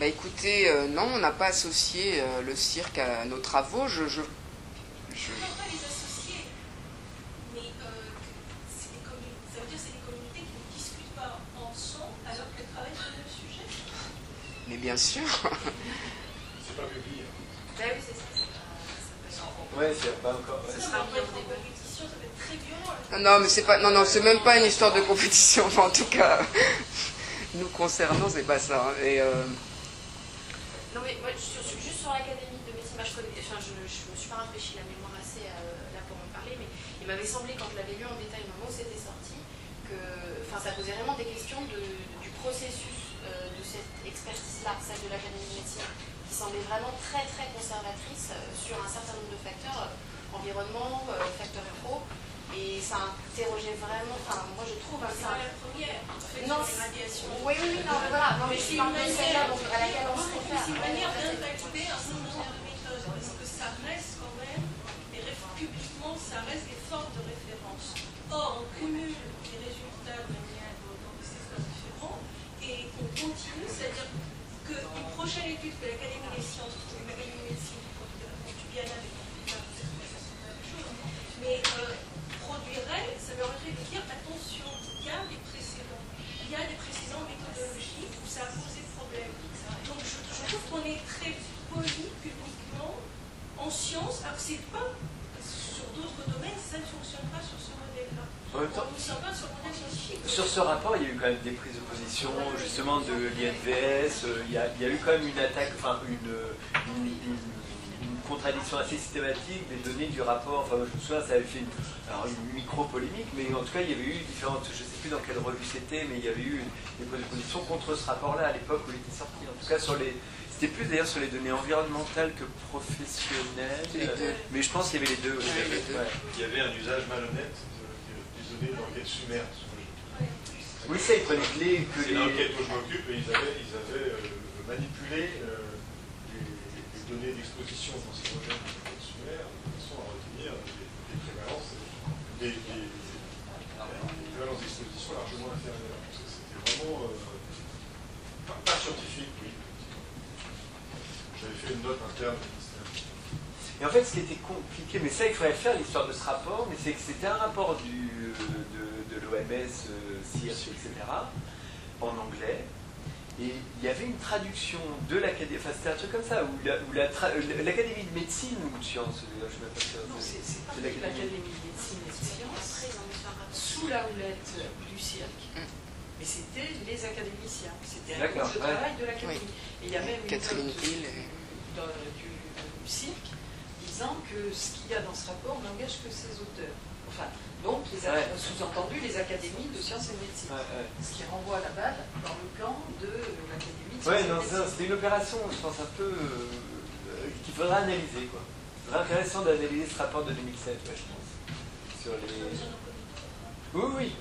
Bah écoutez, non, on n'a pas associé le cirque à nos travaux. On ne peut pas les associer, mais ça veut dire que c'est des communautés qui ne discutent pas ensemble alors qu'elles travaillent sur le même sujet. Mais bien sûr. C'est pas publié. Bah oui, c'est ça. Ouais, c'est pas encore. Ouais. Ça sera en compétition, ça va être très violent. Non, mais c'est pas, non, c'est même pas une histoire de compétition. Enfin, en tout cas, nous concernant, c'est pas ça. Et Non mais moi, juste sur l'académie de médecine, je me suis pas rafraîchi la mémoire assez là pour en parler, mais il m'avait semblé quand je l'avais lu en détail au moment où c'était sorti, que ça posait vraiment des questions du processus de cette expertise-là, celle de l'académie de médecine, qui semblait vraiment très très conservatrice sur un certain nombre de facteurs, environnement, facteurs pro, et ça interrogeait vraiment, moi je trouve... C'est pas la première, en fait, non, sur les radiations. Oui, non, mais voilà, non, mais je parle de celle-là à laquelle on se réfère. C'est une manière d'invalider un certain nombre de méthodes, parce que ça reste quand même, publiquement, ça reste des formes de référence. Or, on cumule les résultats de manière dans des secteurs différents, et on continue, c'est-à-dire qu'une prochaine étude que l'Académie des sciences, ou l'Académie de médecine, du bien avec mais produirait, ça me permettrait de dire attention, il y a des précédents. Il y a des précédents méthodologiques où ça a posé problème. Donc je trouve qu'on est très poli publiquement en sciences, alors que c'est pas sur d'autres domaines, ça ne fonctionne pas sur ce modèle-là. En même temps, on ne fonctionne pas sur le modèle scientifique. sur ce rapport, il y a eu quand même des prises de position, justement, de l'INVS. Il y a eu quand même une attaque, enfin, une contradiction assez systématique des données du rapport. Enfin, je me souviens, ça avait fait une micro-polémique, mais en tout cas, il y avait eu différentes, je ne sais plus dans quelle revue c'était, mais il y avait eu des prises de position contre ce rapport-là à l'époque où il était sorti. En tout cas, c'était plus d'ailleurs sur les données environnementales que professionnelles, mais je pense qu'il y avait les deux. Il y avait un usage malhonnête des données de l'enquête Sumer. Oui, ça, ils prenaient que C'est l'enquête dont je m'occupe, et ils avaient manipulé les données d'exposition cancérogène de l'enquête Sumer de façon à retenir des prévalences d'exposition largement inférieures. C'était vraiment pas scientifique, oui. J'avais fait une note interne au ministère. Et en fait, ce qui était compliqué, mais ça, il faudrait faire l'histoire de ce rapport, mais c'est que c'était un rapport de l'OMS, CIRS, etc., en anglais, et il y avait une traduction de l'Académie, enfin c'était un truc comme ça, où l'Académie de médecine ou de sciences, je ne sais même pas si Non, c'est pas l'Académie de médecine et de sciences, sous la houlette du cirque. Mais c'était les académiciens, c'était un groupe de travail de l'académie. Et il y a même une Catherine note Hill du cirque disant que ce qu'il y a dans ce rapport n'engage que ses auteurs. Enfin, donc, sous-entendu, les académies de sciences et de médecine. Ce qui renvoie la balle dans le camp de l'académie de sciences et de médecine. C'était une opération, je pense, un peu qu'il faudra analyser, quoi. Ce serait intéressant d'analyser ce rapport de 2007, je pense. Sur les... Oui.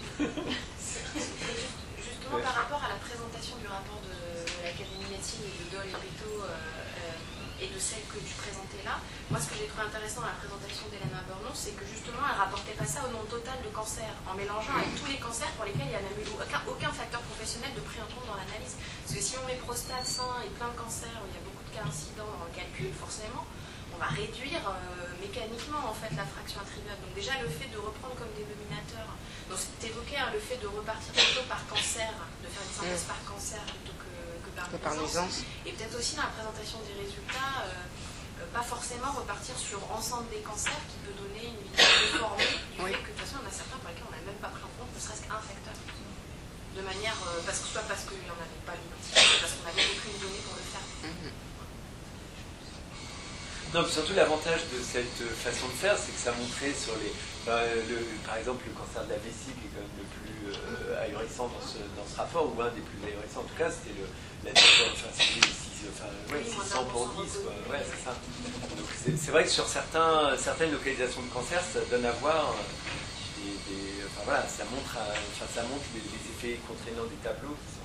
Justement, par rapport à la présentation du rapport de l'Académie de médecine et de Dole et Péto et de celle que tu présentais là, moi ce que j'ai trouvé intéressant dans la présentation d'Hélène Abernon, c'est que justement elle rapportait pas ça au nombre total de cancers, en mélangeant avec tous les cancers pour lesquels il n'y a même eu aucun facteur professionnel de pris en compte dans l'analyse. Parce que si on met prostate, sein et plein de cancers où il y a beaucoup de cas incidents dans le calcul, forcément, on va réduire mécaniquement en fait la fraction attribuable. Donc déjà le fait de reprendre comme dénominateur, donc tu évoquais le fait de repartir plutôt par cancer, de faire une synthèse par cancer plutôt que par nuisance. Et peut-être aussi dans la présentation des résultats, pas forcément repartir sur l'ensemble des cancers qui peut donner une vision déformée du fait que de toute façon il y en a certains pour lesquels on n'a même pas pris en compte ne serait-ce qu'un facteur. De manière, soit parce qu'il n'y en avait pas l'identifié, soit parce qu'on n'avait aucune donnée pour le faire. Non, mais surtout l'avantage de cette façon de faire, c'est que ça montrait sur les... par exemple, le cancer de la vessie, qui est quand même le plus ahurissant dans ce rapport, ou un des plus ahurissants en tout cas, c'était c'était 600 pour 10, quoi. Ouais, c'est ça. Donc c'est vrai que sur certaines localisations de cancer, ça donne à voir ça montre les effets contraignants des tableaux qui sont